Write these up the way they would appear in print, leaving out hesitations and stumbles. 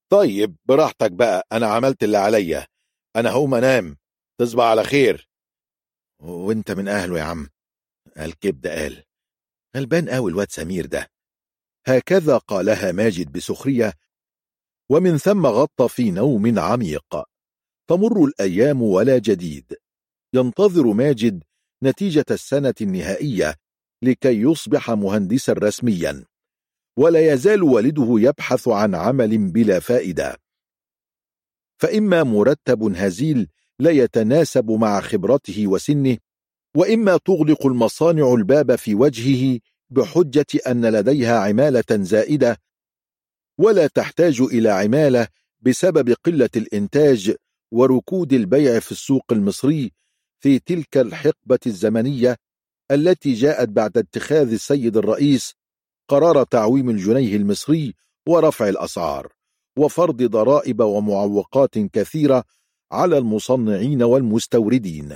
طيب براحتك بقى، أنا عملت اللي عليا، أنا هقوم أنام. تصبح على خير. وانت من أهله يا عم. الكبدة قال: غلبان قوي الواد سمير ده. هكذا قالها ماجد بسخرية، ومن ثم غط في نوم عميق. تمر الأيام ولا جديد. ينتظر ماجد نتيجة السنة النهائية لكي يصبح مهندسا رسميا، ولا يزال والده يبحث عن عمل بلا فائدة، فإما مرتب هزيل لا يتناسب مع خبرته وسنه، وإما تغلق المصانع الباب في وجهه بحجة أن لديها عمالة زائدة ولا تحتاج إلى عمالة بسبب قلة الإنتاج وركود البيع في السوق المصري في تلك الحقبة الزمنية التي جاءت بعد اتخاذ السيد الرئيس قرار تعويم الجنيه المصري ورفع الأسعار وفرض ضرائب ومعوقات كثيرة على المصنعين والمستوردين.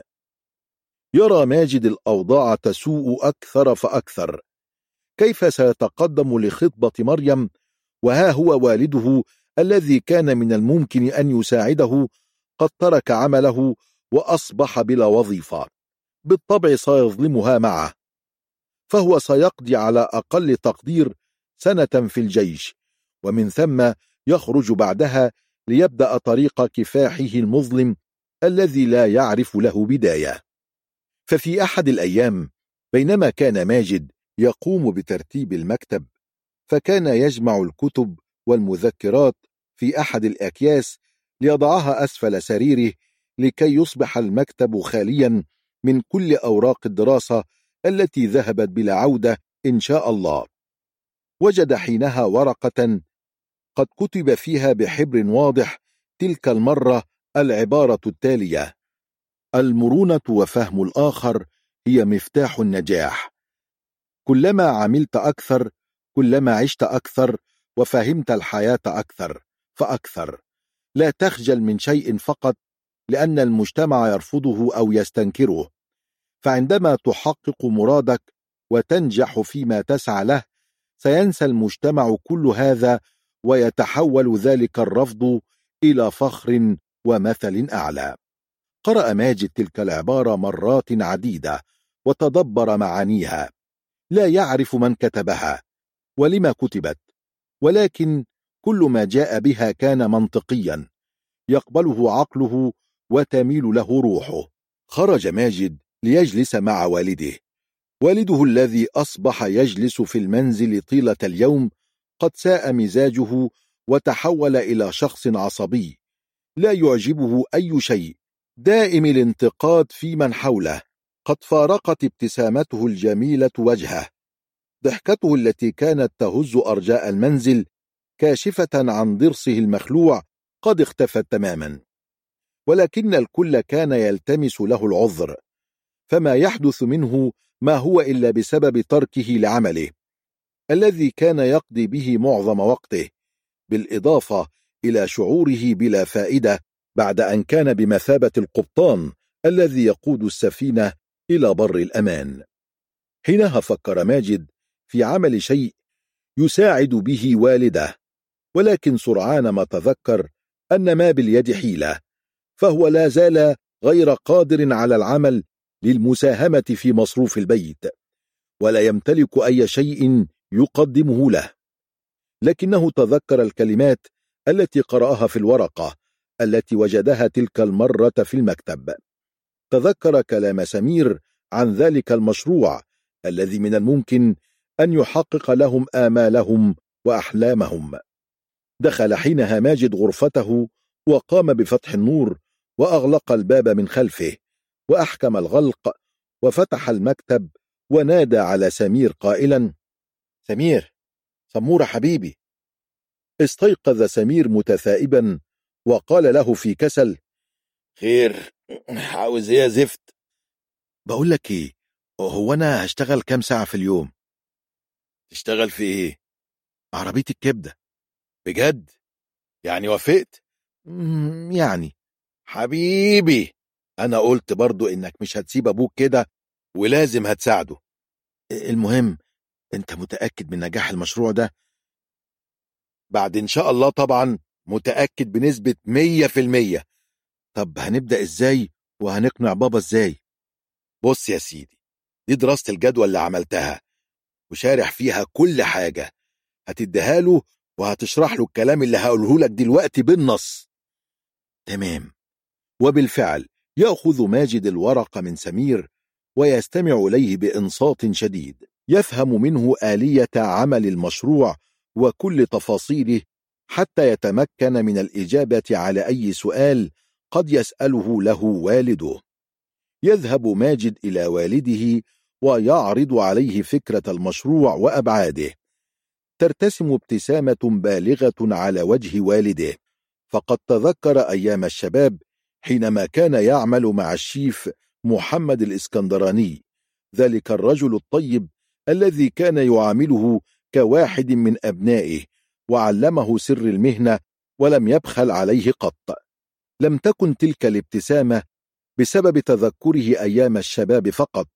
يرى ماجد الأوضاع تسوء أكثر فأكثر. كيف سيتقدم لخطبة مريم وها هو والده الذي كان من الممكن أن يساعده قد ترك عمله وأصبح بلا وظيفة؟ بالطبع سيظلمها معه، فهو سيقضي على أقل تقدير سنة في الجيش، ومن ثم يخرج بعدها ليبدأ طريق كفاحه المظلم الذي لا يعرف له بداية. ففي أحد الأيام بينما كان ماجد يقوم بترتيب المكتب، فكان يجمع الكتب والمذكرات في أحد الأكياس ليضعها أسفل سريره لكي يصبح المكتب خاليا من كل أوراق الدراسة التي ذهبت بلا عودة إن شاء الله. وجد حينها ورقة قد كتب فيها بحبر واضح تلك المرة العبارة التالية: المرونة وفهم الآخر هي مفتاح النجاح. كلما عملت أكثر كلما عشت أكثر وفهمت الحياة أكثر فأكثر. لا تخجل من شيء فقط لأن المجتمع يرفضه أو يستنكره، فعندما تحقق مرادك وتنجح فيما تسعى له سينسى المجتمع كل هذا ويتحول ذلك الرفض إلى فخر ومثل أعلى. قرأ ماجد تلك العبارة مرات عديدة وتدبر معانيها. لا يعرف من كتبها ولما كتبت، ولكن كل ما جاء بها كان منطقيا يقبله عقله وتميل له روحه. خرج ماجد ليجلس مع والده الذي أصبح يجلس في المنزل طيلة اليوم قد ساء مزاجه وتحول إلى شخص عصبي لا يعجبه أي شيء، دائم الانتقاد في من حوله. قد فارقت ابتسامته الجميلة وجهه، ضحكته التي كانت تهز أرجاء المنزل كاشفة عن ضرسه المخلوع قد اختفت تماما، ولكن الكل كان يلتمس له العذر، فما يحدث منه ما هو إلا بسبب تركه لعمله الذي كان يقضي به معظم وقته، بالإضافة إلى شعوره بلا فائدة بعد أن كان بمثابة القبطان الذي يقود السفينة إلى بر الأمان. حينها فكر ماجد في عمل شيء يساعد به والده، ولكن سرعان ما تذكر أن ما باليد حيلة، فهو لا زال غير قادر على العمل للمساهمة في مصروف البيت، ولا يمتلك أي شيء يقدمه له. لكنه تذكر الكلمات التي قرأها في الورقة التي وجدها تلك المرة في المكتب. تذكر كلام سمير عن ذلك المشروع الذي من الممكن أن يحقق لهم آمالهم وأحلامهم. دخل حينها ماجد غرفته وقام بفتح النور وأغلق الباب من خلفه وأحكم الغلق وفتح المكتب ونادى على سمير قائلا: سمير، سمورة حبيبي. استيقظ سمير متثائبا وقال له في كسل: خير، عاوز ايه يا زفت؟ بقول لك ايه، هو انا هشتغل كام ساعة في اليوم؟ تشتغل في ايه؟ عربية الكبدة. بجد؟ يعني وافقت؟ يعني. حبيبي، انا قلت برضو انك مش هتسيب ابوك كده ولازم هتساعده. المهم، انت متأكد من نجاح المشروع ده؟ بعد ان شاء الله طبعا متأكد بنسبة 100%. طب هنبدأ ازاي وهنقنع بابا ازاي؟ بص يا سيدي، دي دراسة الجدوى اللي عملتها وشارح فيها كل حاجة، هتديها له وهتشرح له الكلام اللي هقوله لك دلوقتي بالنص. تمام. وبالفعل يأخذ ماجد الورق من سمير ويستمع إليه بإنصات شديد، يفهم منه آلية عمل المشروع وكل تفاصيله حتى يتمكن من الإجابة على أي سؤال قد يسأله له والده. يذهب ماجد إلى والده ويعرض عليه فكرة المشروع وأبعاده. ترتسم ابتسامة بالغة على وجه والده، فقد تذكر أيام الشباب حينما كان يعمل مع الشيف محمد الإسكندراني، ذلك الرجل الطيب الذي كان يعامله كواحد من أبنائه وعلمه سر المهنة ولم يبخل عليه قط. لم تكن تلك الابتسامة بسبب تذكره أيام الشباب فقط،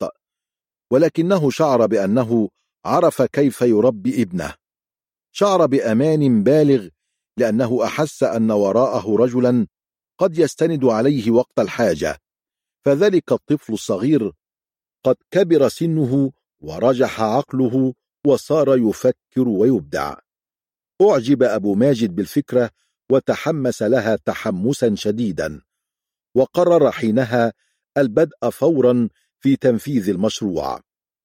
ولكنه شعر بأنه عرف كيف يربي ابنه. شعر بأمان بالغ لأنه أحس أن وراءه رجلا قد يستند عليه وقت الحاجة، فذلك الطفل الصغير قد كبر سنه ورجح عقله وصار يفكر ويبدع. أعجب أبو ماجد بالفكرة وتحمس لها تحمسا شديدا، وقرر حينها البدء فورا في تنفيذ المشروع.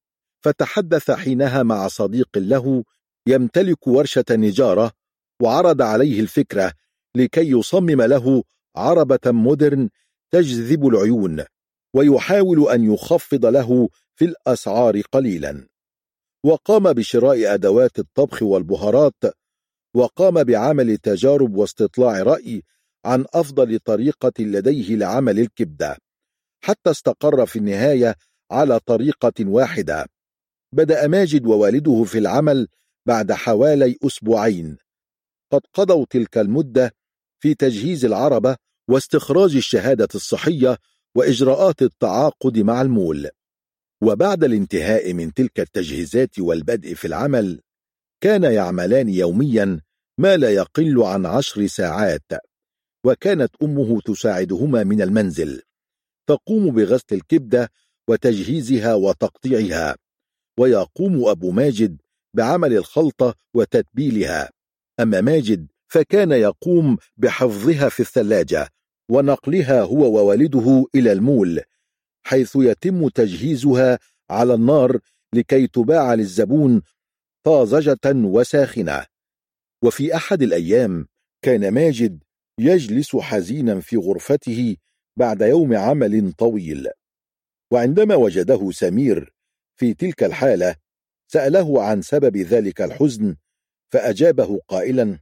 فتحدث حينها مع صديق له يمتلك ورشة نجارة، وعرض عليه الفكرة لكي يصمم له عربة مودرن تجذب العيون، ويحاول أن يخفض له في الأسعار قليلا. وقام بشراء أدوات الطبخ والبهارات، وقام بعمل تجارب واستطلاع رأي عن أفضل طريقة لديه لعمل الكبدة، حتى استقر في النهاية على طريقة واحدة. بدأ ماجد ووالده في العمل بعد حوالي أسبوعين. قد قضوا تلك المدة في تجهيز العربة واستخراج الشهادة الصحية وإجراءات التعاقد مع المول. وبعد الانتهاء من تلك التجهيزات والبدء في العمل، كان يعملان يوميا ما لا يقل عن 10 ساعات، وكانت أمه تساعدهما من المنزل، تقوم بغسل الكبدة وتجهيزها وتقطيعها، ويقوم أبو ماجد بعمل الخلطة وتتبيلها. أما ماجد فكان يقوم بحفظها في الثلاجة ونقلها هو ووالده إلى المول، حيث يتم تجهيزها على النار لكي تباع للزبون طازجة وساخنة. وفي أحد الأيام كان ماجد يجلس حزينا في غرفته بعد يوم عمل طويل، وعندما وجده سمير في تلك الحالة سأله عن سبب ذلك الحزن، فأجابه قائلا: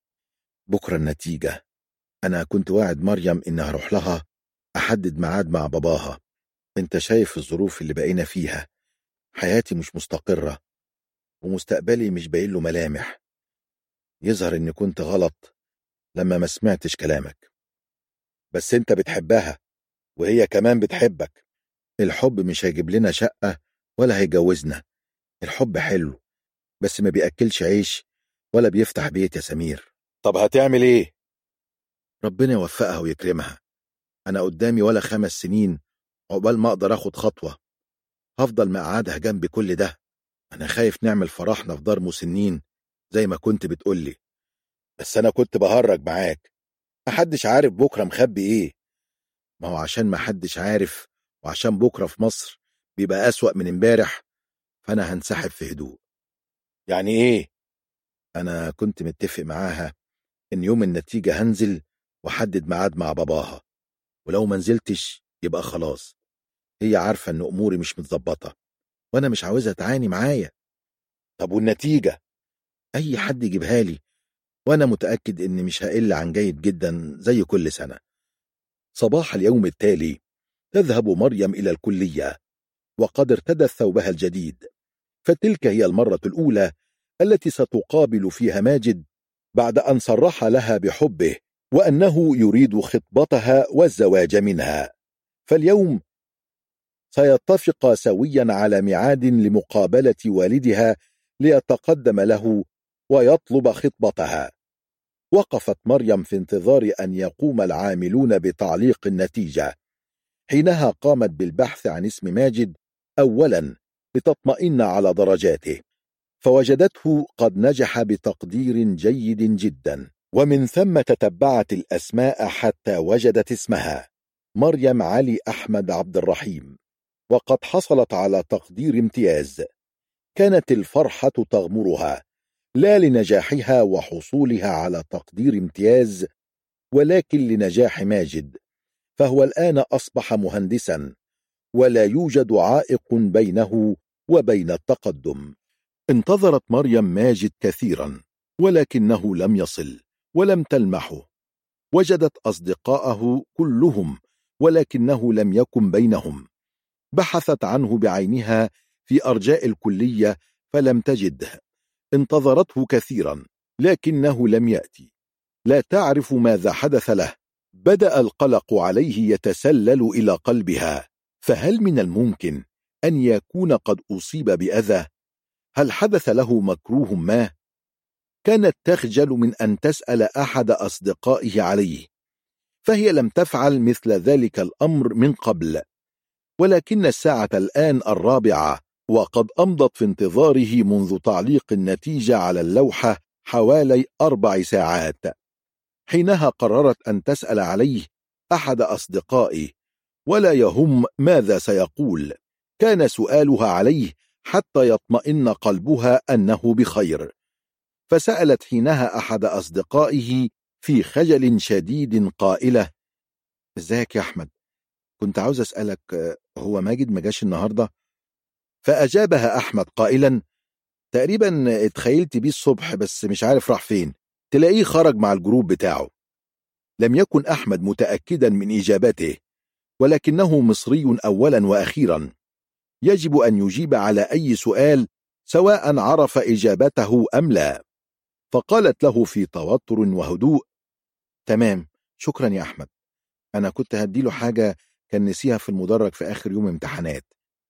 بكرة النتيجة. أنا كنت واعد مريم إن هروح لها أحدد ميعاد مع باباها. أنت شايف الظروف اللي بقينا فيها، حياتي مش مستقرة ومستقبلي مش باين له ملامح. يظهر إني كنت غلط لما ما سمعتش كلامك. بس أنت بتحبها وهي كمان بتحبك. الحب مش هيجيب لنا شقة ولا هيجوزنا. الحب حلو بس ما بيأكلش عيش ولا بيفتح بيت يا سمير. طب هتعمل ايه؟ ربنا يوفقها ويكرمها. انا قدامي ولا 5 سنين عقبال ما اقدر اخد خطوة. هفضل مقعدها جنبي كل ده. انا خايف نعمل فرحنا في دار مسنين زي ما كنت بتقولي. بس انا كنت بهرج معاك. محدش عارف بكرة مخبي ايه. ما هو عشان محدش عارف وعشان بكرة في مصر بيبقى أسوأ من امبارح، فانا هنسحب في هدوء. يعني ايه؟ انا كنت متفق معاها ان يوم النتيجة هنزل وحدد ميعاد مع باباها، ولو ما نزلتش يبقى خلاص. هي عارفة ان اموري مش متظبطة وانا مش عاوزها تعاني معايا. طب والنتيجة؟ اي حد يجيبها لي، وانا متأكد ان مش هقل عن جيد جدا زي كل سنة. صباح اليوم التالي تذهب مريم الى الكلية وقد ارتدت ثوبها الجديد، فتلك هي المرة الأولى التي ستقابل فيها ماجد بعد أن صرح لها بحبه وأنه يريد خطبتها والزواج منها. فاليوم سيتفقا سويا على ميعاد لمقابلة والدها ليتقدم له ويطلب خطبتها. وقفت مريم في انتظار أن يقوم العاملون بتعليق النتيجة. حينها قامت بالبحث عن اسم ماجد أولا لتطمئن على درجاته، فوجدته قد نجح بتقدير جيد جدا، ومن ثم تتبعت الأسماء حتى وجدت اسمها مريم علي أحمد عبد الرحيم، وقد حصلت على تقدير امتياز. كانت الفرحة تغمرها، لا لنجاحها وحصولها على تقدير امتياز، ولكن لنجاح ماجد، فهو الآن أصبح مهندسا، ولا يوجد عائق بينه وبين التقدم. انتظرت مريم ماجد كثيرا، ولكنه لم يصل ولم تلمحه. وجدت أصدقاءه كلهم، ولكنه لم يكن بينهم. بحثت عنه بعينها في أرجاء الكلية فلم تجده. انتظرته كثيرا لكنه لم يأتي. لا تعرف ماذا حدث له. بدأ القلق عليه يتسلل إلى قلبها، فهل من الممكن أن يكون قد أصيب بأذى؟ هل حدث له مكروه ما؟ كانت تخجل من أن تسأل أحد أصدقائه عليه، فهي لم تفعل مثل ذلك الأمر من قبل. ولكن الساعة الآن 4، وقد أمضت في انتظاره منذ تعليق النتيجة على اللوحة حوالي 4 ساعات. حينها قررت أن تسأل عليه أحد أصدقائه، ولا يهم ماذا سيقول. كان سؤالها عليه حتى يطمئن قلبها أنه بخير. فسألت حينها أحد أصدقائه في خجل شديد قائلة: ازيك يا أحمد، كنت عاوز أسألك، هو ماجد ما جاش النهاردة؟ فأجابها أحمد قائلا: تقريبا اتخيلت بيه الصبح بس مش عارف راح فين، تلاقيه خرج مع الجروب بتاعه. لم يكن أحمد متأكدا من إجابته، ولكنه مصري أولا وأخيرا، يجب أن يجيب على أي سؤال سواء عرف إجابته أم لا. فقالت له في توتر وهدوء: تمام، شكرا يا أحمد، أنا كنت هديله حاجة كان نسيها في المدرج في آخر يوم امتحانات.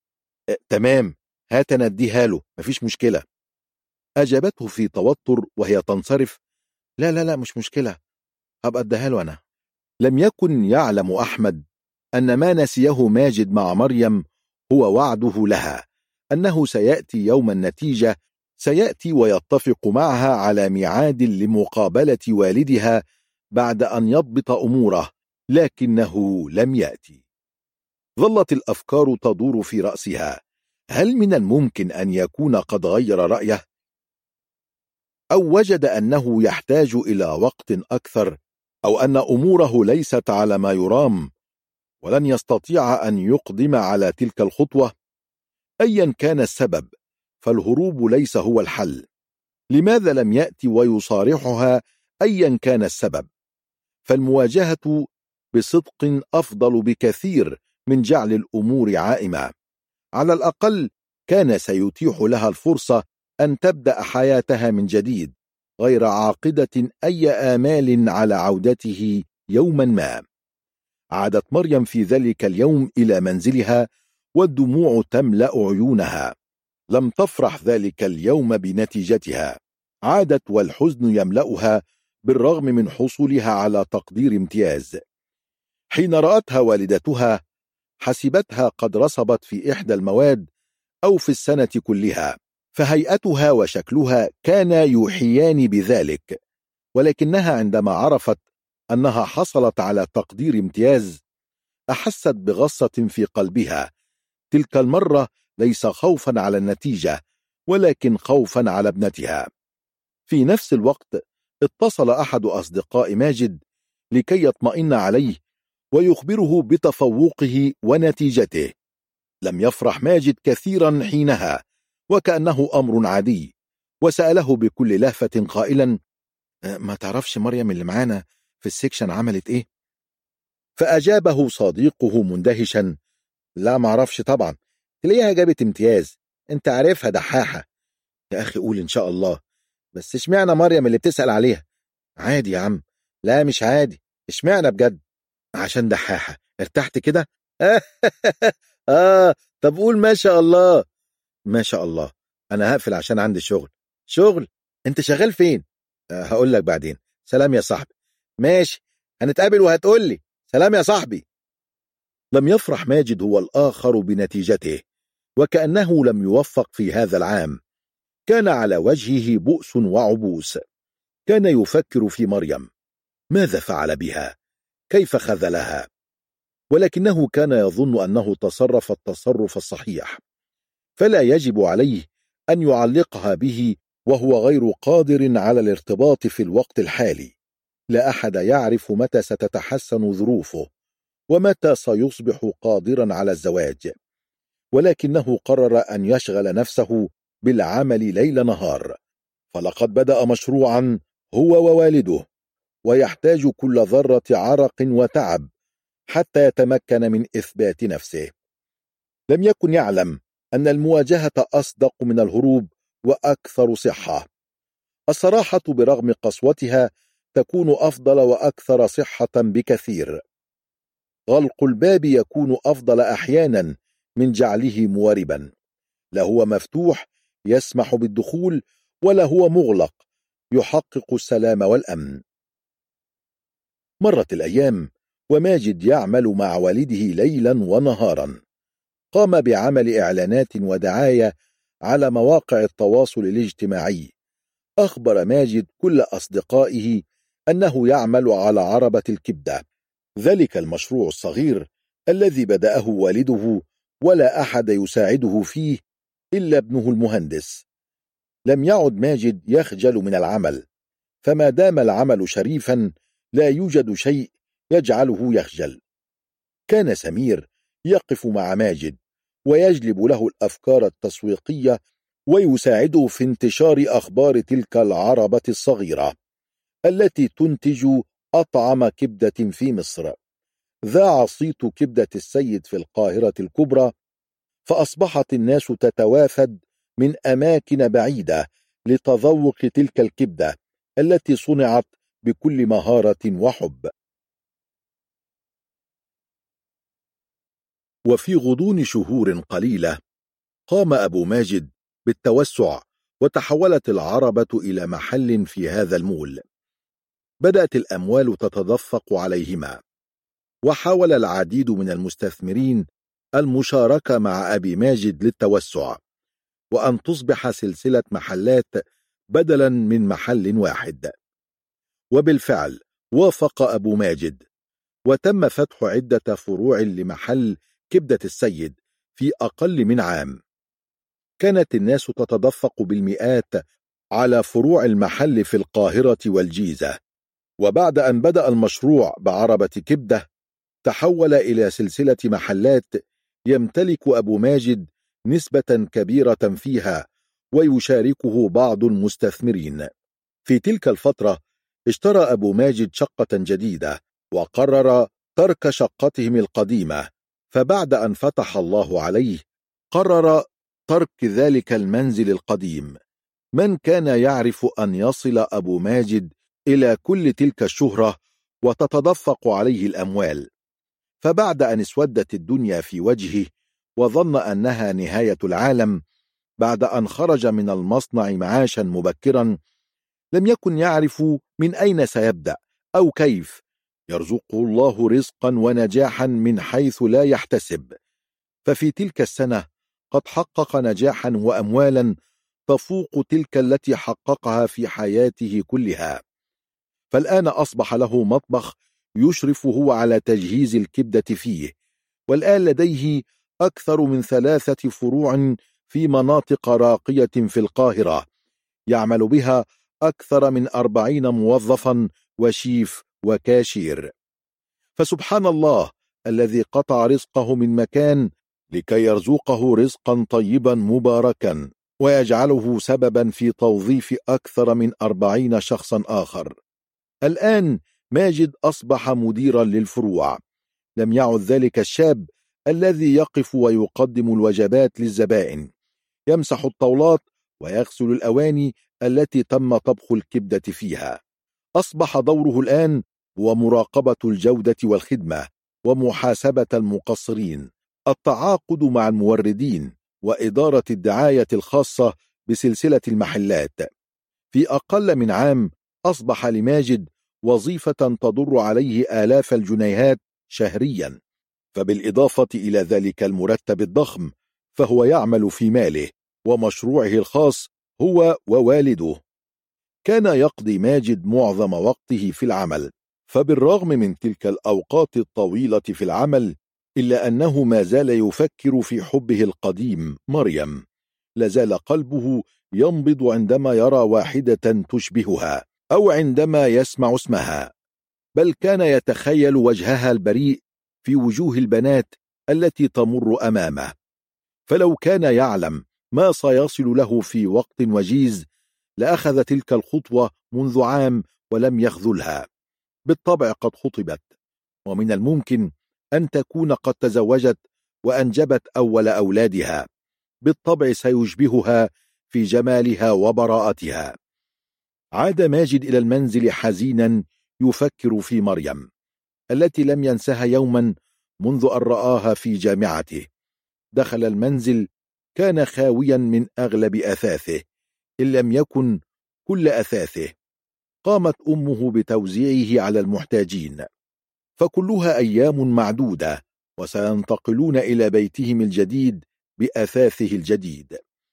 تمام، هات نديها له، مفيش مشكلة. أجابته في توتر وهي تنصرف: لا لا لا، مش مشكلة، هبقى اديها له أنا. لم يكن يعلم أحمد أن ما نسيه ماجد مع مريم هو وعده لها أنه سيأتي يوم النتيجة، سيأتي ويتفق معها على ميعاد لمقابلة والدها بعد أن يضبط أموره، لكنه لم يأتي. ظلت الأفكار تدور في رأسها: هل من الممكن أن يكون قد غير رأيه؟ أو وجد أنه يحتاج إلى وقت أكثر، أو أن أموره ليست على ما يرام ولن يستطيع أن يقدم على تلك الخطوة؟ أيا كان السبب، فالهروب ليس هو الحل. لماذا لم يأتي ويصارحها أيا كان السبب؟ فالمواجهة بصدق أفضل بكثير من جعل الأمور عائمة. على الأقل كان سيتيح لها الفرصة أن تبدأ حياتها من جديد، غير عاقدة أي آمال على عودته يوما ما. عادت مريم في ذلك اليوم إلى منزلها والدموع تملأ عيونها. لم تفرح ذلك اليوم بنتيجتها، عادت والحزن يملأها بالرغم من حصولها على تقدير امتياز. حين رأتها والدتها حسبتها قد رسبت في إحدى المواد أو في السنة كلها، فهيئتها وشكلها كانا يوحيان بذلك. ولكنها عندما عرفت أنها حصلت على تقدير امتياز أحست بغصة في قلبها، تلك المرة ليس خوفا على النتيجة ولكن خوفا على ابنتها. في نفس الوقت اتصل أحد أصدقاء ماجد لكي يطمئن عليه ويخبره بتفوقه ونتيجته. لم يفرح ماجد كثيرا حينها وكأنه أمر عادي، وسأله بكل لهفة قائلا: ما تعرفش مريم اللي معانا في السكشن عملت إيه؟ فأجابه صديقه مندهشا: لا معرفش طبعا، تلاقيها جابت امتياز، انت عارفها دحاحة. يا أخي قول إن شاء الله، بس اشمعنى مريم اللي بتسأل عليها؟ عادي يا عم. لا مش عادي، اشمعنى بجد؟ عشان دحاحة. ارتحت كده؟ طب قول ما شاء الله. ما شاء الله. أنا هقفل عشان عندي شغل. شغل؟ انت شغال فين؟ هقول لك بعدين، سلام يا صاحبي. ماشي، هنتقابل وهتقولي سلام يا صاحبي. لم يفرح ماجد هو الآخر بنتيجته، وكأنه لم يوفق في هذا العام. كان على وجهه بؤس وعبوس. كان يفكر في مريم، ماذا فعل بها؟ كيف خذلها؟ ولكنه كان يظن أنه تصرف التصرف الصحيح، فلا يجب عليه أن يعلقها به وهو غير قادر على الارتباط في الوقت الحالي. لا أحد يعرف متى ستتحسن ظروفه ومتى سيصبح قادرا على الزواج، ولكنه قرر أن يشغل نفسه بالعمل ليل نهار، فلقد بدأ مشروعا هو ووالده، ويحتاج كل ذرة عرق وتعب حتى يتمكن من إثبات نفسه. لم يكن يعلم أن المواجهة أصدق من الهروب وأكثر صحة. الصراحة برغم قسوتها تكون أفضل وأكثر صحة بكثير. غلق الباب يكون أفضل أحيانا من جعله مواربا. لا هو مفتوح يسمح بالدخول، ولا هو مغلق يحقق السلام والأمن. مرت الأيام وماجد يعمل مع والده ليلا ونهارا. قام بعمل إعلانات ودعاية على مواقع التواصل الاجتماعي. أخبر ماجد كل أصدقائه أنه يعمل على عربة الكبدة، ذلك المشروع الصغير الذي بدأه والده ولا أحد يساعده فيه إلا ابنه المهندس. لم يعد ماجد يخجل من العمل، فما دام العمل شريفا لا يوجد شيء يجعله يخجل. كان سمير يقف مع ماجد ويجلب له الأفكار التسويقية ويساعده في انتشار أخبار تلك العربة الصغيرة التي تنتج أطعم كبدة في مصر. ذاع صيت كبدة السيد في القاهرة الكبرى، فأصبحت الناس تتوافد من أماكن بعيدة لتذوق تلك الكبدة التي صنعت بكل مهارة وحب. وفي غضون شهور قليلة قام أبو ماجد بالتوسع، وتحولت العربة إلى محل في هذا المول. بدأت الأموال تتدفق عليهما، وحاول العديد من المستثمرين المشاركة مع أبي ماجد للتوسع، وأن تصبح سلسلة محلات بدلا من محل واحد. وبالفعل وافق أبو ماجد، وتم فتح عدة فروع لمحل كبدة السيد في أقل من عام. كانت الناس تتدفق بالمئات على فروع المحل في القاهرة والجيزة. وبعد أن بدأ المشروع بعربة كبدة تحول إلى سلسلة محلات يمتلك أبو ماجد نسبة كبيرة فيها ويشاركه بعض المستثمرين. في تلك الفترة اشترى أبو ماجد شقة جديدة، وقرر ترك شقتهم القديمة. فبعد أن فتح الله عليه قرر ترك ذلك المنزل القديم. من كان يعرف أن يصل أبو ماجد إلى كل تلك الشهرة وتتدفق عليه الأموال؟ فبعد أن اسودت الدنيا في وجهه وظن أنها نهاية العالم، بعد أن خرج من المصنع معاشا مبكرا، لم يكن يعرف من أين سيبدأ أو كيف. يرزقه الله رزقا ونجاحا من حيث لا يحتسب. ففي تلك السنة قد حقق نجاحا وأموالا تفوق تلك التي حققها في حياته كلها. فالآن أصبح له مطبخ يشرف هو على تجهيز الكبدة فيه، والآن لديه أكثر من 3 فروع في مناطق راقية في القاهرة، يعمل بها أكثر من 40 موظفا وشيف وكاشير. فسبحان الله الذي قطع رزقه من مكان لكي يرزقه رزقا طيبا مباركا، ويجعله سببا في توظيف أكثر من 40 شخصا آخر. الآن ماجد أصبح مديرا للفروع. لم يعد ذلك الشاب الذي يقف ويقدم الوجبات للزبائن، يمسح الطاولات ويغسل الأواني التي تم طبخ الكبدة فيها. أصبح دوره الآن هو مراقبة الجودة والخدمة، ومحاسبة المقصرين، التعاقد مع الموردين، وإدارة الدعاية الخاصة بسلسلة المحلات. في أقل من عام أصبح لماجد وظيفة تضر عليه آلاف الجنيهات شهريا، فبالإضافة إلى ذلك المرتب الضخم فهو يعمل في ماله ومشروعه الخاص هو ووالده. كان يقضي ماجد معظم وقته في العمل، فبالرغم من تلك الأوقات الطويلة في العمل إلا أنه ما زال يفكر في حبه القديم مريم. لازال قلبه ينبض عندما يرى واحدة تشبهها أو عندما يسمع اسمها، بل كان يتخيل وجهها البريء في وجوه البنات التي تمر أمامه. فلو كان يعلم ما سيصل له في وقت وجيز لأخذ تلك الخطوة منذ عام ولم يخذلها. بالطبع قد خطبت، ومن الممكن أن تكون قد تزوجت وأنجبت أول أولادها. بالطبع سيشبهها في جمالها وبراءتها. عاد ماجد إلى المنزل حزينا يفكر في مريم التي لم ينسها يوما منذ أن رآها في جامعته. دخل المنزل كان خاويا من أغلب أثاثه إن لم يكن كل أثاثه. قامت أمه بتوزيعه على المحتاجين، فكلها أيام معدودة وسينتقلون إلى بيتهم الجديد بأثاثه الجديد.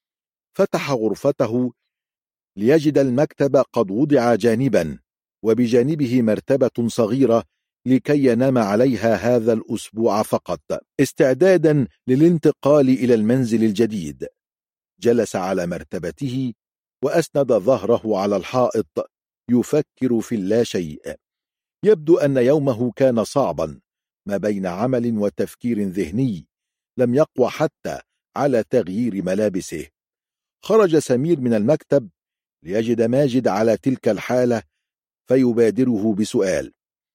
فتح غرفته ليجد المكتب قد وضع جانبا، وبجانبه مرتبة صغيرة لكي ينام عليها هذا الأسبوع فقط استعدادا للانتقال إلى المنزل الجديد. جلس على مرتبته وأسند ظهره على الحائط يفكر في اللاشيء. يبدو أن يومه كان صعبا ما بين عمل وتفكير ذهني لم يقوى حتى على تغيير ملابسه. خرج سمير من المكتب ليجد ماجد على تلك الحالة فيبادره بسؤال: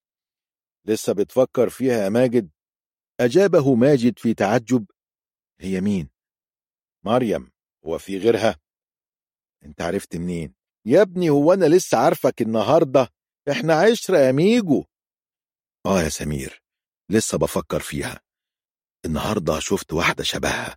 لسه بتفكر فيها يا ماجد؟ أجابه ماجد في تعجب: هي مين؟ مريم، هو في غيرها؟ انت عرفت منين؟ يا ابني هو أنا لسه عارفك النهاردة؟ احنا عشرة يا ميجو. يا سمير، لسه بفكر فيها. النهاردة شفت واحدة شبهها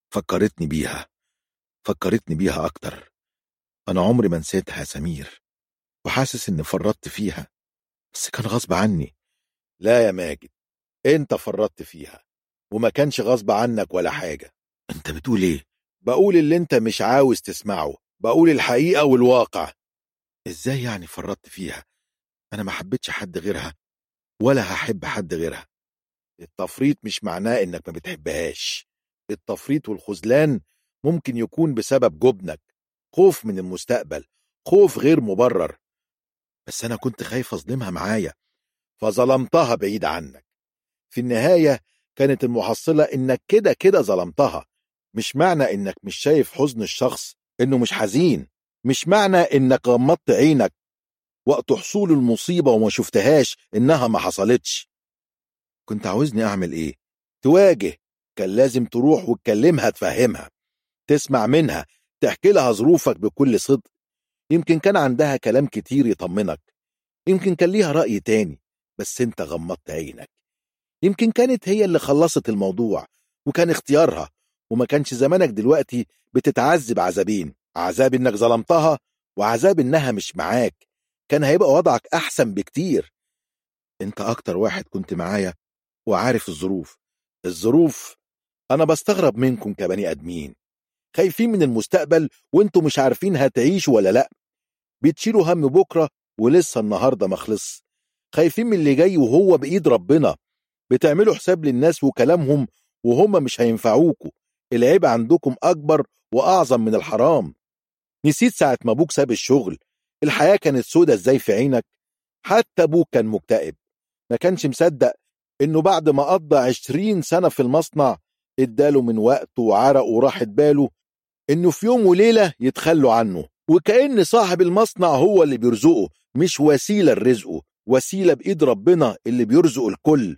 فكرتني بيها أكتر. أنا عمري ما نسيتها يا سمير، وحاسس إني فرطت فيها، بس كان غصب عني. لا يا ماجد، انت فرطت فيها وما كانش غصب عنك ولا حاجة. انت بتقول ايه؟ بقول اللي انت مش عاوز تسمعه، بقول الحقيقة والواقع. ازاي يعني فرطت فيها؟ انا ما حبيتش حد غيرها ولا هحب حد غيرها. التفريط مش معناه انك ما بتحبهاش. التفريط والخذلان ممكن يكون بسبب جبنك، خوف من المستقبل، خوف غير مبرر. بس انا كنت خايف اظلمها معايا فظلمتها بعيد عنك. في النهاية كانت المحصلة انك كده كده ظلمتها. مش معنى انك مش شايف حزن الشخص انه مش حزين، مش معنى انك غمضت عينك وقت حصول المصيبة وما شفتهاش انها ما حصلتش. كنت عاوزني اعمل ايه؟ تواجه. كان لازم تروح وتكلمها، تفهمها، تسمع منها، تحكي لها ظروفك بكل صدق. يمكن كان عندها كلام كتير يطمنك، يمكن كان ليها رأي تاني، بس انت غمضت عينك. يمكن كانت هي اللي خلصت الموضوع وكان اختيارها، وما كانش زمانك دلوقتي بتتعذب عذابين: عذاب انك ظلمتها وعذاب انها مش معاك. كان هيبقى وضعك احسن بكتير. انت اكتر واحد كنت معايا وعارف الظروف. انا بستغرب منكم كبني ادمين، خايفين من المستقبل وانتم مش عارفين هتعيشوا ولا لا. بتشيلوا هم بكرة ولسه النهاردة مخلص. خايفين من اللي جاي وهو بإيد ربنا. بتعملوا حساب للناس وكلامهم وهم مش هينفعوكوا. العيب عندكم أكبر وأعظم من الحرام. نسيت ساعة ما أبوك ساب الشغل الحياة كانت سودة ازاي في عينك؟ حتى أبوك كان مكتئب، ما كانش مصدق إنه بعد ما قضى 20 سنة في المصنع اداله من وقته وعرقه وراحت باله إنه في يوم وليلة يتخلوا عنه، وكأن صاحب المصنع هو اللي بيرزقه، مش وسيلة لرزقه، وسيلة بإيد ربنا اللي بيرزق الكل.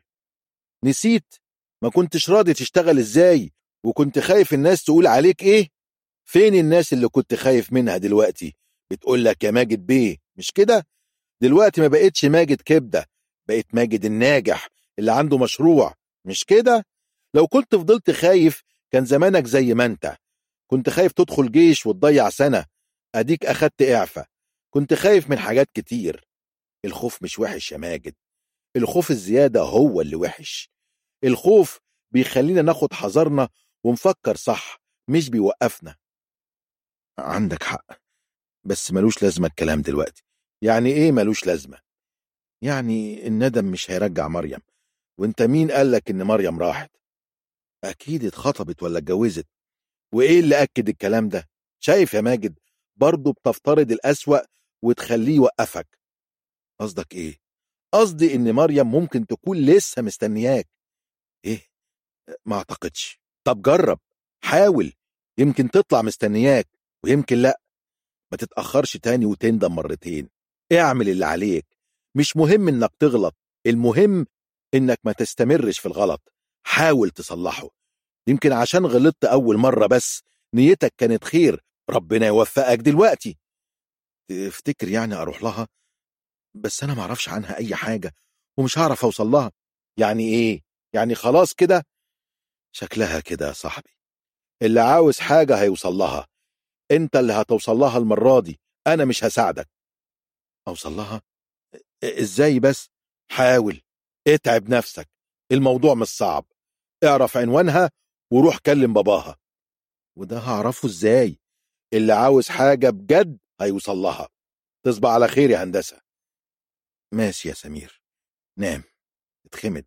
نسيت؟ ما كنتش راضي تشتغل ازاي وكنت خايف الناس تقول عليك ايه؟ فين الناس اللي كنت خايف منها دلوقتي؟ بتقول لك يا ماجد بيه، مش كده؟ دلوقتي ما بقتش ماجد كبدة، بقيت ماجد الناجح اللي عنده مشروع، مش كده؟ لو كنت فضلت خايف كان زمانك زي ما انت. كنت خايف تدخل جيش وتضيع سنة، اديك اخدت اعفاء. كنت خايف من حاجات كتير. الخوف مش وحش يا ماجد، الخوف الزيادة هو اللي وحش. الخوف بيخلينا ناخد حذرنا ونفكر صح، مش بيوقفنا. عندك حق، بس ملوش لازمة الكلام دلوقتي. يعني ايه ملوش لازمة؟ يعني الندم مش هيرجع مريم، وانت مين قالك ان مريم راحت؟ اكيد اتخطبت ولا اتجوزت. وايه اللي اكد الكلام ده؟ شايف يا ماجد، برضه بتفترض الأسوأ وتخليه يوقفك. قصدك ايه؟ قصدي ان مريم ممكن تكون لسه مستنياك. ايه؟ ما اعتقدش. طب جرب، حاول، يمكن تطلع مستنياك ويمكن لا. ما تتأخرش تاني وتندم مرتين. اعمل اللي عليك، مش مهم انك تغلط، المهم انك ما تستمرش في الغلط. حاول تصلحه، يمكن عشان غلطت اول مرة بس نيتك كانت خير، ربنا يوفقك دلوقتي. تفتكر يعني اروح لها؟ بس انا معرفش عنها اي حاجة ومش هعرف اوصل لها. يعني ايه؟ يعني خلاص كده؟ شكلها كده يا صاحبي. اللي عاوز حاجة هيوصل لها، انت اللي هتوصل لها المرة دي، انا مش هساعدك. اوصل لها ازاي بس؟ حاول، اتعب نفسك، الموضوع مش صعب. اعرف عنوانها وروح كلم باباها. وده هعرفه ازاي؟ اللي عاوز حاجة بجد هيوصل لها. تصبح على خير يا هندسة. ماشي يا سمير، نام، اتخمد.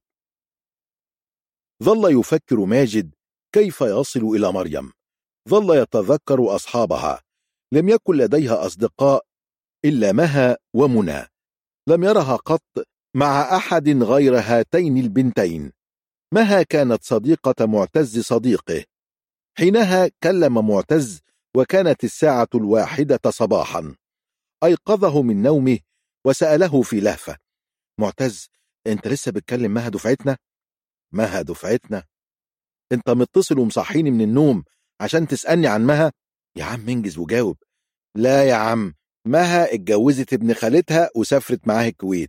ظل يفكر ماجد كيف يصل إلى مريم. ظل يتذكر أصحابها. لم يكن لديها أصدقاء إلا مها ومنى. لم يرها قط مع أحد غير هاتين البنتين. مها كانت صديقة معتز صديقه. حينها كلم معتز وكانت الساعة 1 صباحا. أيقظه من نومه وسأله في لهفة: معتز، انت لسه بتكلم مها دفعتنا؟ مها دفعتنا؟ انت متصل ومصحيني من النوم عشان تسألني عن مها؟ يا عم انجز وجاوب. لا يا عم، مها اتجوزت ابن خالتها وسافرت معاه الكويت.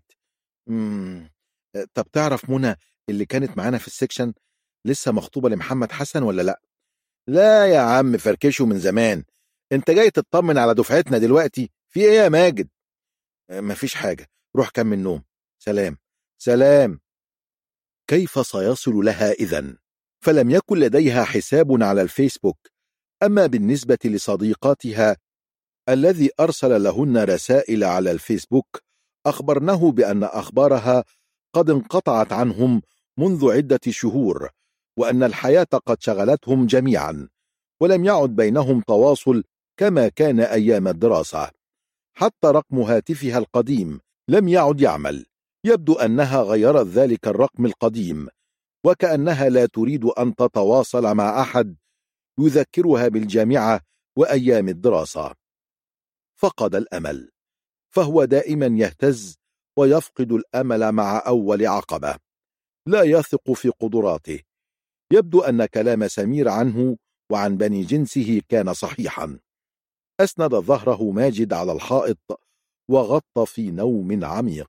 مم. طب تعرف منى اللي كانت معانا في السكشن لسه مخطوبة لمحمد حسن ولا لا؟ لا يا عم، فركشه من زمان. انت جاي تطمن على دفعتنا دلوقتي؟ في ايه يا ماجد؟ مفيش حاجة، روح كمل نوم. سلام. سلام. كيف سيصل لها إذن؟ فلم يكن لديها حساب على الفيسبوك. أما بالنسبة لصديقاتها الذي أرسل لهن رسائل على الفيسبوك، أخبرنه بأن أخبارها قد انقطعت عنهم منذ عدة شهور، وأن الحياة قد شغلتهم جميعا، ولم يعد بينهم تواصل كما كان أيام الدراسة. حتى رقم هاتفها القديم لم يعد يعمل. يبدو أنها غيرت ذلك الرقم القديم، وكأنها لا تريد أن تتواصل مع أحد يذكرها بالجامعة وأيام الدراسة. فقد الأمل، فهو دائما يهتز ويفقد الأمل مع أول عقبة. لا يثق في قدراته. يبدو أن كلام سمير عنه وعن بني جنسه كان صحيحا. أسند ظهره ماجد على الحائط وغط في نوم عميق.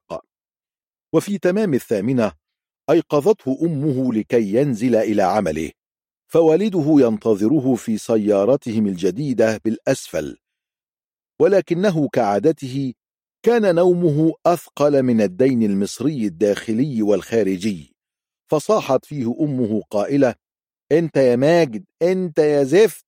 وفي تمام 8 أيقظته أمه لكي ينزل إلى عمله، فوالده ينتظره في سيارتهم الجديدة بالأسفل، ولكنه كعادته كان نومه أثقل من الدين المصري الداخلي والخارجي. فصاحت فيه أمه قائلة: أنت يا ماجد، أنت يا زفت.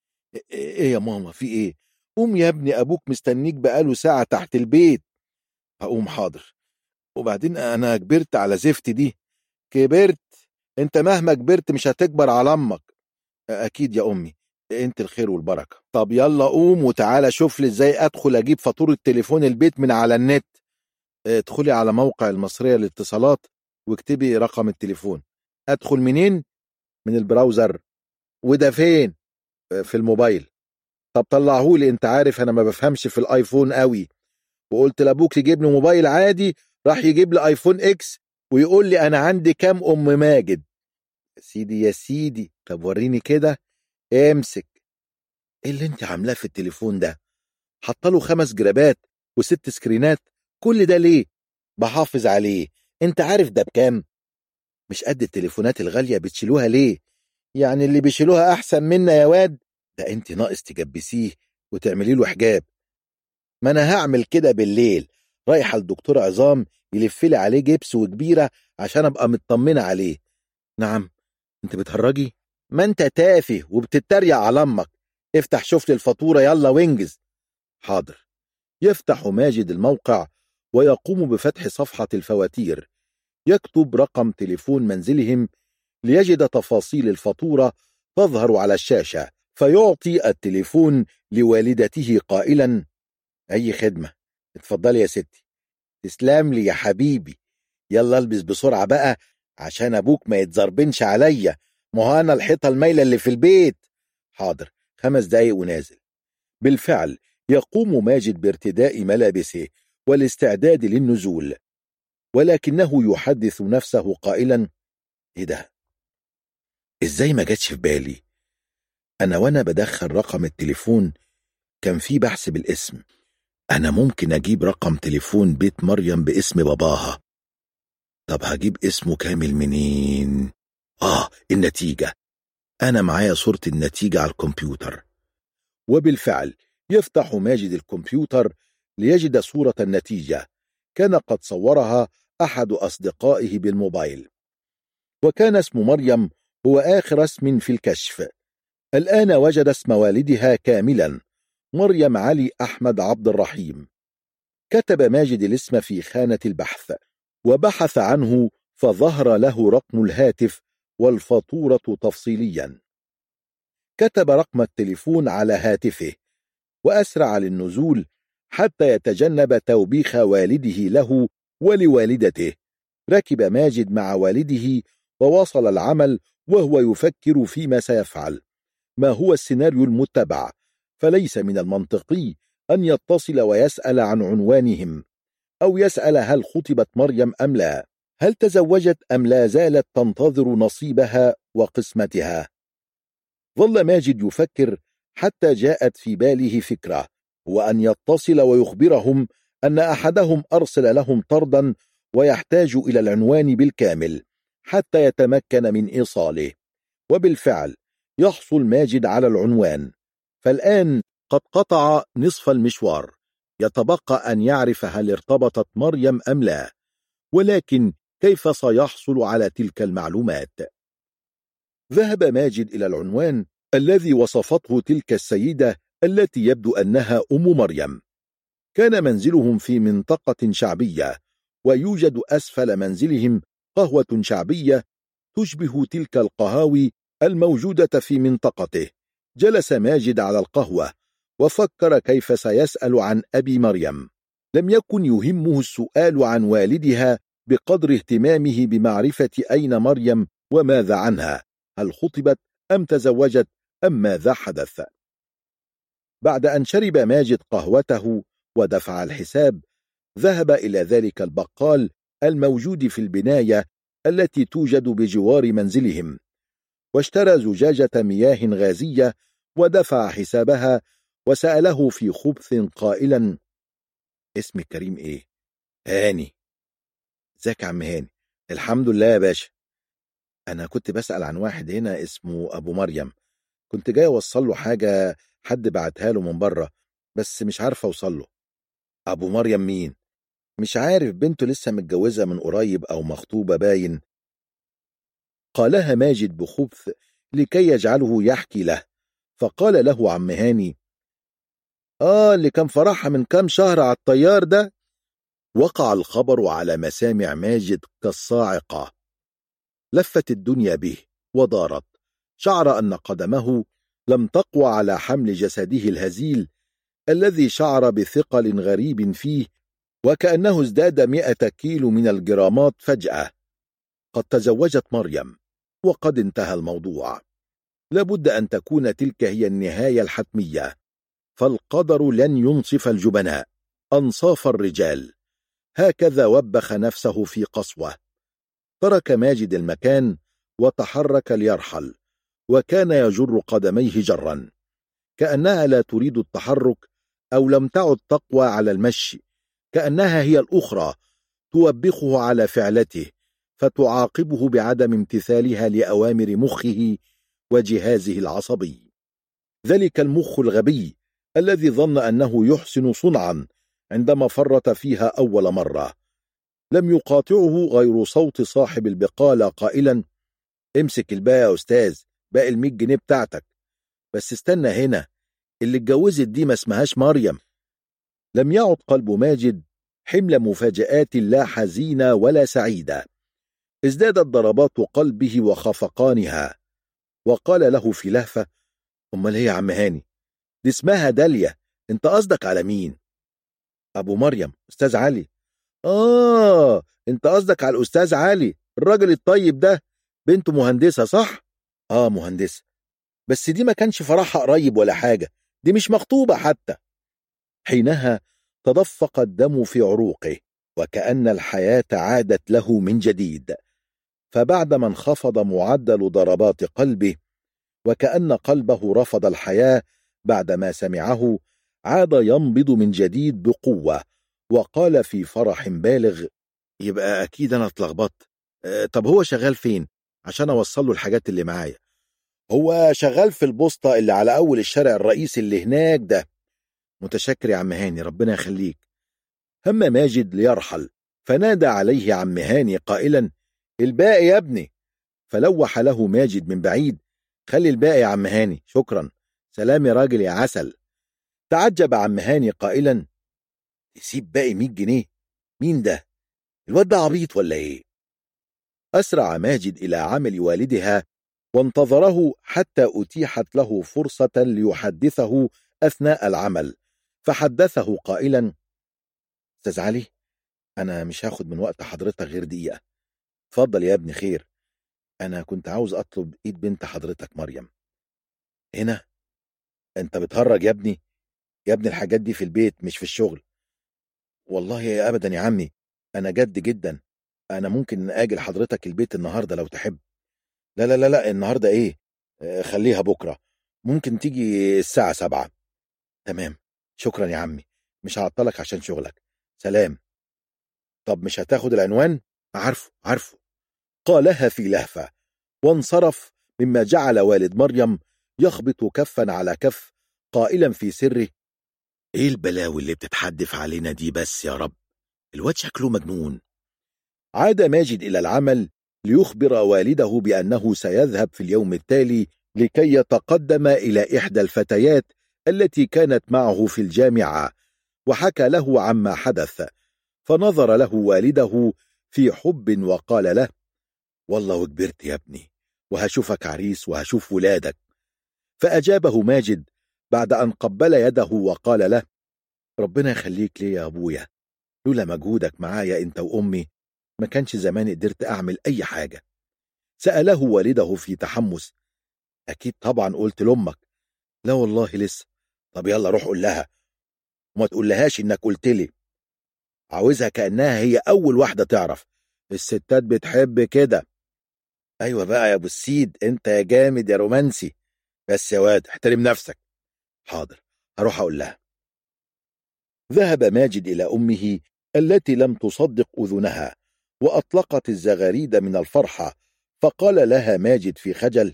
إيه يا ماما، في إيه؟ قوم يا ابني، أبوك مستنيك بقاله ساعة تحت البيت. هقوم حاضر. وبعدين أنا كبرت على زفت دي. كبرت؟ أنت مهما كبرت مش هتكبر على أمك. أكيد يا أمي، أنت الخير والبركة. طب يلا قوم وتعالى شوف لي إزاي أدخل أجيب فاتورة تليفون البيت من على النت. ادخلي على موقع المصرية للاتصالات واكتبي رقم التليفون. أدخل منين؟ من البراوزر. وده فين؟ في الموبايل. طب طلعهولي، أنت عارف أنا ما بفهمش في الآيفون قوي. وقلت لأبوك يجيب لي موبايل عادي، راح يجيب لي آيفون إكس ويقول لي أنا عندي كام أم ماجد. يا سيدي يا سيدي، طب وريني كده. امسك. ايه اللي انت عاملاه في التليفون ده؟ حطله 5 جرابات و6 سكرينات، كل ده ليه؟ بحافظ عليه. انت عارف ده بكام؟ مش قد التليفونات الغالية بتشيلوها ليه؟ يعني اللي بيشيلوها احسن منا يا واد. ده انت ناقص تجبسيه وتعملي له حجاب. ما انا هعمل كده بالليل، رايحة لدكتور عظام يلفلي عليه جبس وكبيرة عشان أبقى مطمنة عليه. نعم، أنت بتهرجي؟ ما أنت تافه وبتتريق على أمك. افتح شوف لي الفاتورة يلا وانجز. حاضر. يفتح ماجد الموقع ويقوم بفتح صفحة الفواتير. يكتب رقم تليفون منزلهم ليجد تفاصيل الفاتورة تظهر على الشاشة، فيعطي التليفون لوالدته قائلا: أي خدمة، اتفضلي يا ستي. تسلم لي يا حبيبي، يلا البس بسرعة بقى عشان أبوك ما يتزربنش عليا، ما أنا الحيطة المايلة اللي في البيت. حاضر، 5 دقايق ونازل. بالفعل يقوم ماجد بارتداء ملابسه والاستعداد للنزول، ولكنه يحدث نفسه قائلا: إيه ده؟ إزاي ما جاتش في بالي؟ أنا وأنا بدخل رقم التليفون كان في بحث بالاسم. أنا ممكن أجيب رقم تليفون بيت مريم باسم باباها. طب هجيب اسمه كامل منين؟ النتيجة. أنا معايا صورة النتيجة على الكمبيوتر. وبالفعل يفتح ماجد الكمبيوتر ليجد صورة النتيجة. كان قد صورها أحد أصدقائه بالموبايل، وكان اسم مريم هو آخر اسم في الكشف. الآن وجد اسم والدها كاملا: مريم علي أحمد عبد الرحيم. كتب ماجد الاسم في خانة البحث وبحث عنه، فظهر له رقم الهاتف والفاتورة تفصيليا. كتب رقم التليفون على هاتفه وأسرع للنزول حتى يتجنب توبيخ والده له ولوالدته. ركب ماجد مع والده وواصل العمل وهو يفكر فيما سيفعل. ما هو السيناريو المتبع؟ فليس من المنطقي أن يتصل ويسأل عن عنوانهم، أو يسأل هل خطبت مريم أم لا، هل تزوجت أم لا زالت تنتظر نصيبها وقسمتها. ظل ماجد يفكر حتى جاءت في باله فكرة، وأن يتصل ويخبرهم أن أحدهم أرسل لهم طردا ويحتاج إلى العنوان بالكامل حتى يتمكن من إيصاله. وبالفعل يحصل ماجد على العنوان، فالآن قد قطع نصف المشوار. يتبقى أن يعرف هل ارتبطت مريم أم لا، ولكن كيف سيحصل على تلك المعلومات؟ ذهب ماجد إلى العنوان الذي وصفته تلك السيدة التي يبدو أنها أم مريم. كان منزلهم في منطقة شعبية، ويوجد أسفل منزلهم قهوة شعبية تشبه تلك القهاوي الموجودة في منطقته. جلس ماجد على القهوة وفكر كيف سيسأل عن أبي مريم. لم يكن يهمه السؤال عن والدها بقدر اهتمامه بمعرفة أين مريم وماذا عنها، هل خطبت أم تزوجت أم ماذا حدث. بعد أن شرب ماجد قهوته ودفع الحساب، ذهب إلى ذلك البقال الموجود في البناية التي توجد بجوار منزلهم، واشترى زجاجة مياه غازية ودفع حسابها، وسأله في خبث قائلا: اسم الكريم ايه؟ هاني. ازيك يا عم هاني؟ الحمد لله يا باشا. انا كنت بسأل عن واحد هنا اسمه ابو مريم، كنت جاي اوصل له حاجة حد بعتها له من بره، بس مش عارف اوصل له. ابو مريم مين؟ مش عارف، بنته لسه متجوزة من قريب او مخطوبة باين. قالها ماجد بخبث لكي يجعله يحكي له، فقال له عم هاني: اللي كان فرحها من كام شهر على الطيار ده. وقع الخبر على مسامع ماجد كالصاعقة. لفت الدنيا به ودارت. شعر أن قدمه لم تقوى على حمل جسده الهزيل الذي شعر بثقل غريب فيه، وكأنه ازداد 100 كيلو من الجرامات فجأة. قد تزوجت مريم، وقد انتهى الموضوع. لابد أن تكون تلك هي النهاية الحتمية، فالقدر لن ينصف الجبناء، أنصاف الرجال. هكذا وبخ نفسه في قسوة. ترك ماجد المكان وتحرك ليرحل، وكان يجر قدميه جرا كأنها لا تريد التحرك، أو لم تعد تقوى على المشي، كأنها هي الأخرى توبخه على فعلته فتعاقبه بعدم امتثالها لأوامر مخه وجهازه العصبي. ذلك المخ الغبي الذي ظن أنه يحسن صنعا عندما فرط فيها أول مرة. لم يقاطعه غير صوت صاحب البقالة قائلا: امسك الباقي يا أستاذ، باقي ال100 جنيه بتاعتك. بس استنى هنا، اللي اتجوزت دي ما اسمهاش مريم. لم يعد قلب ماجد حمل مفاجآت لا حزينة ولا سعيدة. ازدادت ضربات قلبه وخفقانها، وقال له في لهفة: أمال هي يا عم هاني؟ دي اسمها داليا، انت قصدك على مين؟ أبو مريم، أستاذ علي. انت قصدك على الأستاذ علي الراجل الطيب ده، بنته مهندسة صح؟ مهندسة، بس دي ما كانش فرحها قريب ولا حاجة، دي مش مخطوبة حتى. حينها تدفق الدم في عروقه، وكأن الحياة عادت له من جديد. فبعدما انخفض معدل ضربات قلبه، وكأن قلبه رفض الحياة بعدما سمعه، عاد ينبض من جديد بقوة، وقال في فرح بالغ: يبقى أكيد أنا اتلخبطت. طب هو شغال فين عشان أوصل له الحاجات اللي معايا؟ هو شغال في البوسطة اللي على أول الشارع الرئيسي اللي هناك ده. متشكر يا عم هاني، ربنا يخليك. هم ماجد ليرحل، فنادى عليه عم هاني قائلا: الباقي يا ابني. فلوح له ماجد من بعيد: خلي الباقي يا عم هاني، شكرا. سلام يا راجل يا عسل. تعجب عم هاني قائلا: تسيب باقي 100 جنيه؟ مين ده؟ الواد ده عبيط ولا ايه؟ أسرع ماجد إلى عمل والدها، وانتظره حتى أتيحت له فرصة ليحدثه أثناء العمل، فحدثه قائلا: أستاذ علي، أنا مش هاخد من وقت حضرتك غير دقيقة. اتفضل يا ابني، خير. أنا كنت عاوز أطلب إيد بنت حضرتك مريم. هنا؟ أنت بتهرج يا ابني؟ يا ابني الحاجات دي في البيت مش في الشغل. والله أبدا يا عمي، أنا جد جدا. أنا ممكن أجي لحضرتك البيت النهاردة لو تحب. لا لا لا لا، النهاردة إيه؟ خليها بكرة. ممكن تيجي الساعة 7. تمام، شكرا يا عمي، مش هعطلك عشان شغلك. سلام. طب مش هتاخد العنوان؟ عارفه. قالها في لهفة، وانصرف، مما جعل والد مريم يخبط كفا على كف، قائلا في سره: ايه البلاوي اللي بتتحدف علينا دي بس يا رب، الواد شكله مجنون. عاد ماجد إلى العمل ليخبر والده بأنه سيذهب في اليوم التالي لكي يتقدم إلى إحدى الفتيات التي كانت معه في الجامعة، وحكى له عما حدث. فنظر له والده في حب وقال له: والله كبرت يا ابني، وهشوفك عريس وهشوف ولادك. فأجابه ماجد بعد أن قبل يده وقال له: ربنا يخليك لي يا أبويا، لولا مجهودك معايا أنت وأمي ما كانش زمان قدرت أعمل أي حاجة. سأله والده في تحمس: أكيد طبعا قلت لأمك؟ لا والله لسه. طب يلا روح قول لها، وما تقولهاش إنك قلت لي. عاوزها كأنها هي أول واحدة تعرف، الستات بتحب كده. أيوة بقى يا أبو السيد، أنت يا جامد يا رومانسي. بس يا واد احترم نفسك. حاضر، هروح أقول لها. ذهب ماجد إلى أمه التي لم تصدق أذنها، وأطلقت الزغاريد من الفرحة. فقال لها ماجد في خجل: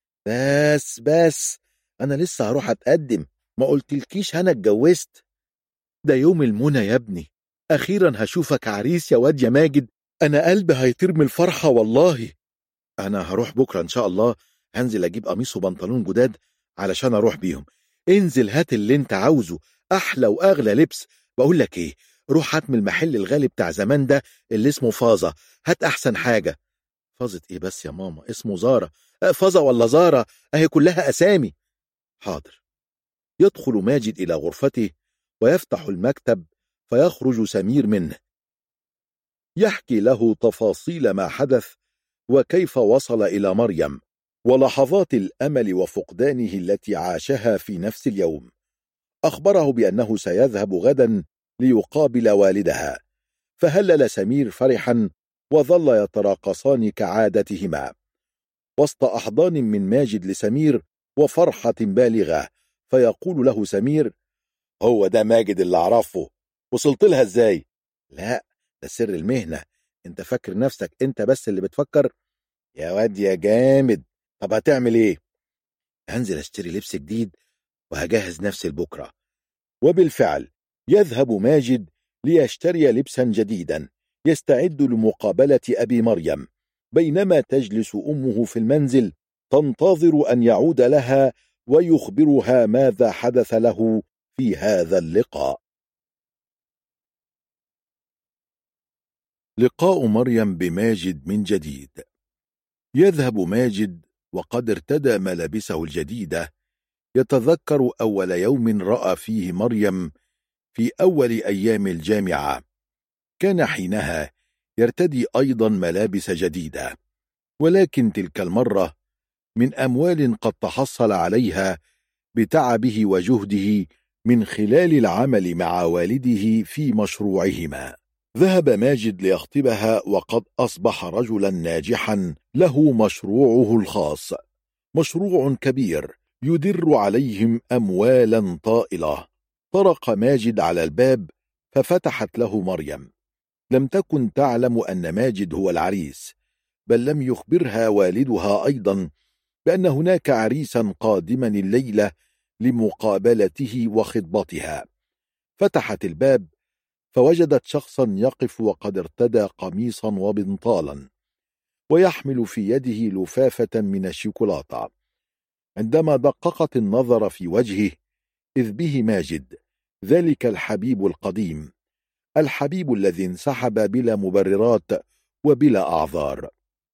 بس أنا لسه هروح أتقدم، ما قلتلكيش أنا اتجوزت؟ ده يوم المنى يا ابني، أخيرا هشوفك عريس يا واد يا ماجد. أنا قلبي هيطير من الفرحة والله. أنا هروح بكرة إن شاء الله، هنزل أجيب قميص وبنطلون جداد علشان أروح بيهم. انزل هات اللي انت عاوزه، أحلى وأغلى لبس. بقول لك إيه، روح هات من المحل الغالي بتاع زمان ده اللي اسمه فازة، هات أحسن حاجة. فازة إيه بس يا ماما؟ اسمه زارة. فازة ولا زارة، أهي كلها أسامي. حاضر. يدخل ماجد إلى غرفته ويفتح المكتب، فيخرج سمير منه يحكي له تفاصيل ما حدث، وكيف وصل إلى مريم، ولحظات الأمل وفقدانه التي عاشها في نفس اليوم. أخبره بأنه سيذهب غدا ليقابل والدها، فهلل سمير فرحا، وظل يتراقصان كعادتهما وسط أحضان من ماجد لسمير وفرحة بالغة. فيقول له سمير: هو ده ماجد اللي أعرفه، وصلت لها إزاي؟ لا، ده سر المهنة، انت فاكر نفسك انت بس اللي بتفكر يا واد يا جامد. طب هتعمل ايه؟ هنزل اشتري لبس جديد وهجهز نفسي لبكرة. وبالفعل يذهب ماجد ليشتري لبسا جديدا يستعد لمقابلة أبي مريم، بينما تجلس أمه في المنزل تنتظر أن يعود لها ويخبرها ماذا حدث له في هذا اللقاء. لقاء مريم بماجد من جديد. يذهب ماجد وقد ارتدى ملابسه الجديدة، يتذكر أول يوم رأى فيه مريم في أول أيام الجامعة. كان حينها يرتدي أيضا ملابس جديدة، ولكن تلك المرة من أموال قد تحصل عليها بتعبه وجهده من خلال العمل مع والده في مشروعهما. ذهب ماجد ليخطبها وقد أصبح رجلا ناجحا له مشروعه الخاص، مشروع كبير يدر عليهم أموالا طائلة. طرق ماجد على الباب ففتحت له مريم. لم تكن تعلم أن ماجد هو العريس، بل لم يخبرها والدها أيضا بأن هناك عريسا قادما الليلة لمقابلته وخطبتها. فتحت الباب فوجدت شخصا يقف وقد ارتدى قميصا وبنطالا، ويحمل في يده لفافة من الشوكولاتة. عندما دققت النظر في وجهه إذ به ماجد، ذلك الحبيب القديم، الحبيب الذي انسحب بلا مبررات وبلا أعذار.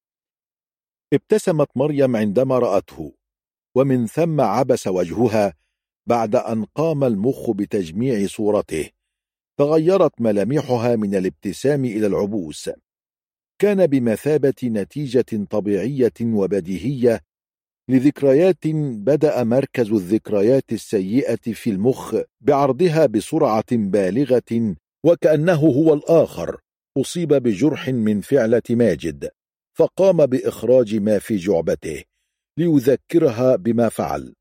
ابتسمت مريم عندما رأته، ومن ثم عبس وجهها بعد أن قام المخ بتجميع صورته. تغيرت ملامحها من الابتسام إلى العبوس. كان بمثابة نتيجة طبيعية وبديهية لذكريات بدأ مركز الذكريات السيئة في المخ بعرضها بسرعة بالغة، وكأنه هو الآخر أصيب بجرح من فعلة ماجد، فقام بإخراج ما في جعبته ليذكرها بما فعل.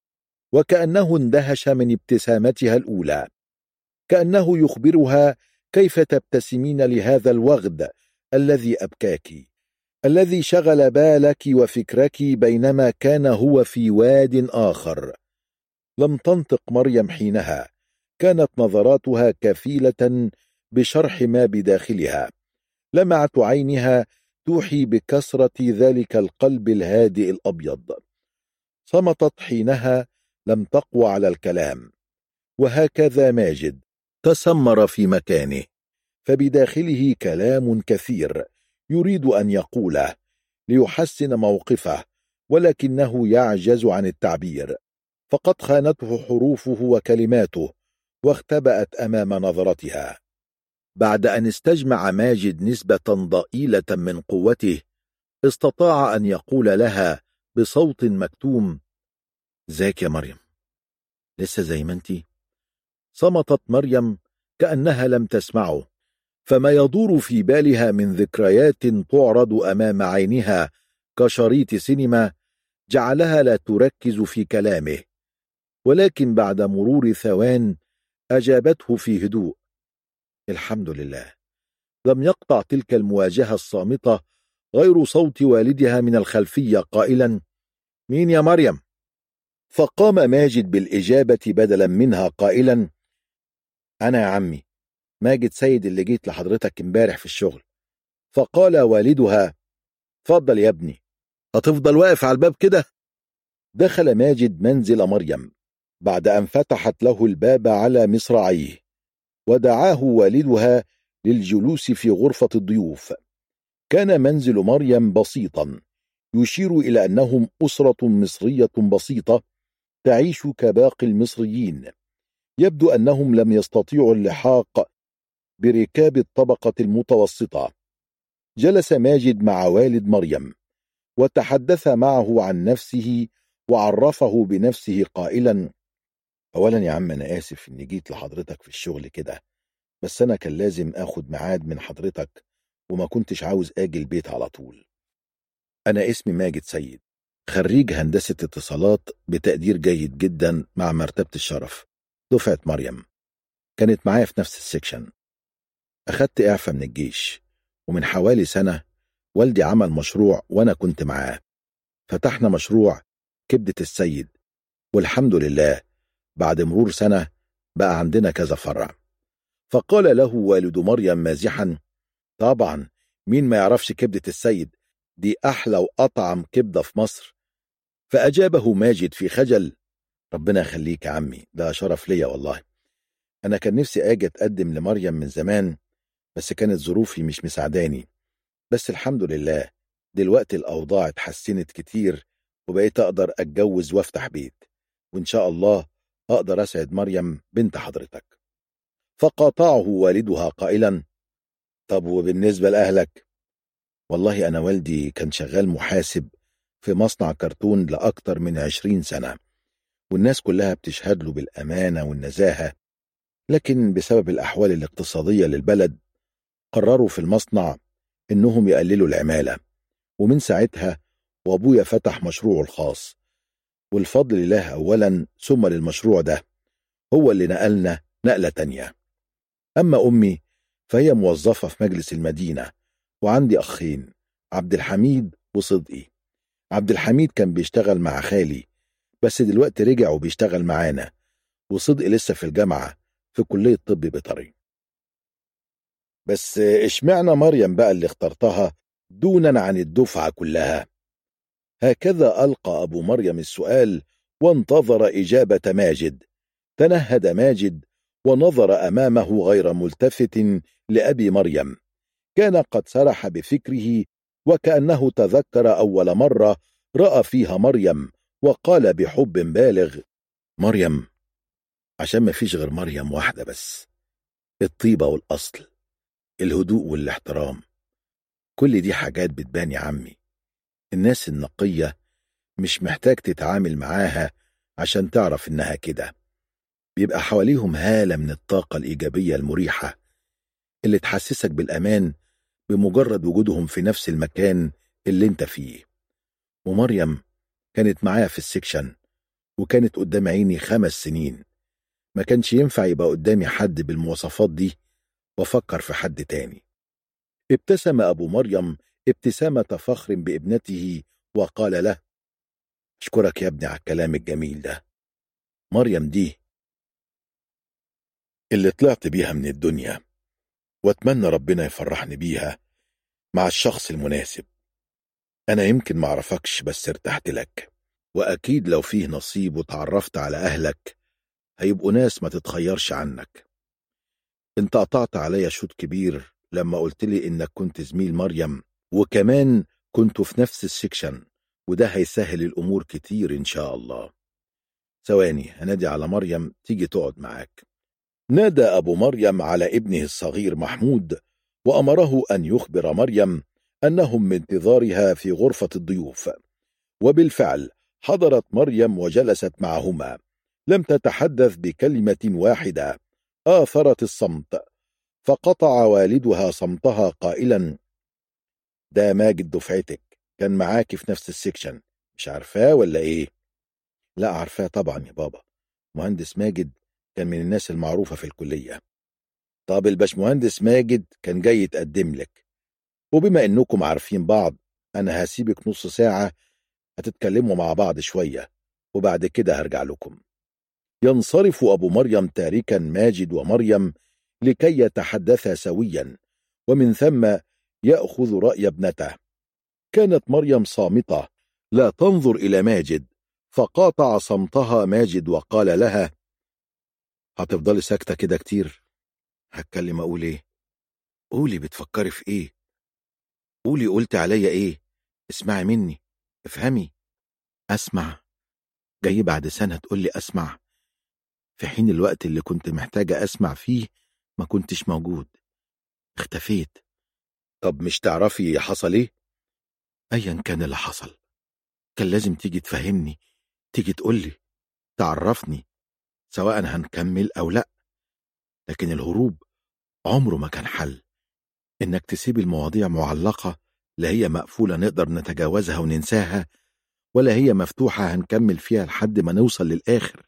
وكأنه اندهش من ابتسامتها الأولى، كأنه يخبرها كيف تبتسمين لهذا الوغد الذي أبكاك، الذي شغل بالك وفكرك بينما كان هو في واد آخر. لم تنطق مريم حينها، كانت نظراتها كفيلة بشرح ما بداخلها. لمعة عينها توحي بكسرة ذلك القلب الهادئ الأبيض. صمتت حينها، لم تقوى على الكلام. وهكذا ماجد تسمر في مكانه، فبداخله كلام كثير يريد أن يقوله ليحسن موقفه، ولكنه يعجز عن التعبير، فقد خانته حروفه وكلماته واختبأت أمام نظرتها. بعد أن استجمع ماجد نسبة ضئيلة من قوته، استطاع أن يقول لها بصوت مكتوم: ازيك يا مريم؟ لسه زي ما انتي؟ صمتت مريم كأنها لم تسمعه، فما يدور في بالها من ذكريات تعرض أمام عينها كشريط سينما جعلها لا تركز في كلامه. ولكن بعد مرور ثوان أجابته في هدوء: الحمد لله. لم يقطع تلك المواجهة الصامتة غير صوت والدها من الخلفية قائلا: مين يا مريم؟ فقام ماجد بالإجابة بدلا منها قائلا: أنا يا عمي، ماجد سيد اللي جيت لحضرتك امبارح في الشغل. فقال والدها: اتفضل يا ابني، هتفضل واقف على الباب كده؟ دخل ماجد منزل مريم بعد أن فتحت له الباب على مصراعيه، ودعاه والدها للجلوس في غرفة الضيوف. كان منزل مريم بسيطا، يشير إلى أنهم أسرة مصرية بسيطة تعيش كباقي المصريين. يبدو أنهم لم يستطيعوا اللحاق بركاب الطبقة المتوسطة. جلس ماجد مع والد مريم وتحدث معه عن نفسه، وعرفه بنفسه قائلا: أولا يا عم، أنا آسف إني جيت لحضرتك في الشغل كده، بس أنا كان لازم أخد ميعاد من حضرتك وما كنتش عاوز أجي البيت على طول. أنا اسمي ماجد سيد، خريج هندسة اتصالات بتقدير جيد جدا مع مرتبة الشرف، دفعة مريم. كانت معايا في نفس السكشن. أخدت إعفاء من الجيش، ومن حوالي سنة والدي عمل مشروع وأنا كنت معاه. فتحنا مشروع كبدة السيد، والحمد لله بعد مرور سنة بقى عندنا كذا فرع. فقال له والد مريم مازحا: طبعا، مين ما يعرفش كبدة السيد؟ دي أحلى وأطعم كبدة في مصر. فأجابه ماجد في خجل: ربنا يخليك يا عمي، ده شرف ليا والله. أنا كان نفسي أجي أتقدم لمريم من زمان، بس كانت ظروفي مش مساعداني. بس الحمد لله دلوقتي الأوضاع اتحسنت كتير، وبقيت أقدر أتجوز وأفتح بيت، وإن شاء الله أقدر أسعد مريم بنت حضرتك. فقاطعه والدها قائلا: طب وبالنسبة لأهلك؟ والله أنا والدي كان شغال محاسب في مصنع كرتون لأكتر من 20 سنة، والناس كلها بتشهد له بالأمانة والنزاهة، لكن بسبب الأحوال الاقتصادية للبلد قرروا في المصنع إنهم يقللوا العمالة، ومن ساعتها وأبويا فتح مشروعه الخاص، والفضل لله أولا ثم للمشروع ده، هو اللي نقلنا نقلة تانية. أما أمي فهي موظفة في مجلس المدينة، وعندي أخين عبد الحميد وصدقي. عبد الحميد كان بيشتغل مع خالي، بس دلوقتي رجع وبيشتغل معانا، وصدقي لسه في الجامعة في كلية طب بيطري. بس اشمعنى مريم بقى اللي اخترتها دونا عن الدفعة كلها؟ هكذا ألقى أبو مريم السؤال وانتظر إجابة ماجد. تنهد ماجد ونظر أمامه غير ملتفت لأبي مريم. كان قد سرح بفكره، وكأنه تذكر أول مرة رأى فيها مريم، وقال بحب بالغ: مريم، عشان ما فيش غير مريم واحدة بس، الطيبة والأصل، الهدوء والاحترام، كل دي حاجات بتبان يا عمي. الناس النقية مش محتاج تتعامل معاها عشان تعرف إنها كده، بيبقى حواليهم هالة من الطاقة الإيجابية المريحة اللي تحسسك بالأمان بمجرد وجودهم في نفس المكان اللي انت فيه. ومريم كانت معايا في السكشن، وكانت قدام عيني 5 سنين، ما كانش ينفع يبقى قدامي حد بالمواصفات دي وفكر في حد تاني. ابتسم أبو مريم ابتسامة فخر بابنته وقال له: أشكرك يا ابني على الكلام الجميل ده. مريم دي اللي طلعت بيها من الدنيا، واتمنى ربنا يفرحني بيها مع الشخص المناسب. أنا يمكن معرفكش بس ارتحت لك، وأكيد لو فيه نصيب وتعرفت على أهلك هيبقوا ناس ما تتخيرش عنك. انت قطعت عليا شوط كبير لما قلت لي إنك كنت زميل مريم، وكمان كنتوا في نفس السكشن، وده هيسهل الأمور كتير إن شاء الله. ثواني هنادي على مريم تيجي تقعد معاك. نادى أبو مريم على ابنه الصغير محمود، وأمره أن يخبر مريم أنهم من انتظارها في غرفة الضيوف. وبالفعل حضرت مريم وجلست معهما، لم تتحدث بكلمة واحدة، آثرت الصمت. فقطع والدها صمتها قائلا: ده ماجد دفعتك، كان معاكي في نفس السكشن، مش عارفاه ولا ايه؟ لا عارفاه طبعا يا بابا، مهندس ماجد كان من الناس المعروفة في الكلية. طب الباشمهندس ماجد كان جاي يتقدم لك، وبما انكم عارفين بعض انا هسيبك نص ساعة هتتكلموا مع بعض شوية، وبعد كده هرجع لكم. ينصرف أبو مريم تاركا ماجد ومريم لكي يتحدثا سويا، ومن ثم يأخذ رأي ابنته. كانت مريم صامتة لا تنظر إلى ماجد، فقاطع صمتها ماجد وقال لها: هتفضلي ساكتة كده كتير؟ هتكلم أقول إيه؟ قولي بتفكري في إيه؟ قولي قلت عليا إيه؟ اسمعي مني، افهمي. أسمع؟ جاي بعد سنة تقولي أسمع، في حين الوقت اللي كنت محتاجة أسمع فيه ما كنتش موجود، اختفيت. طب مش تعرفي حصل إيه؟ أيا كان اللي حصل كان لازم تيجي تفهمني، تيجي تقولي، تعرفني، سواء هنكمل أو لأ. لكن الهروب عمره ما كان حل. إنك تسيب المواضيع معلقة، لا هي مقفولة نقدر نتجاوزها وننساها، ولا هي مفتوحة هنكمل فيها لحد ما نوصل للآخر.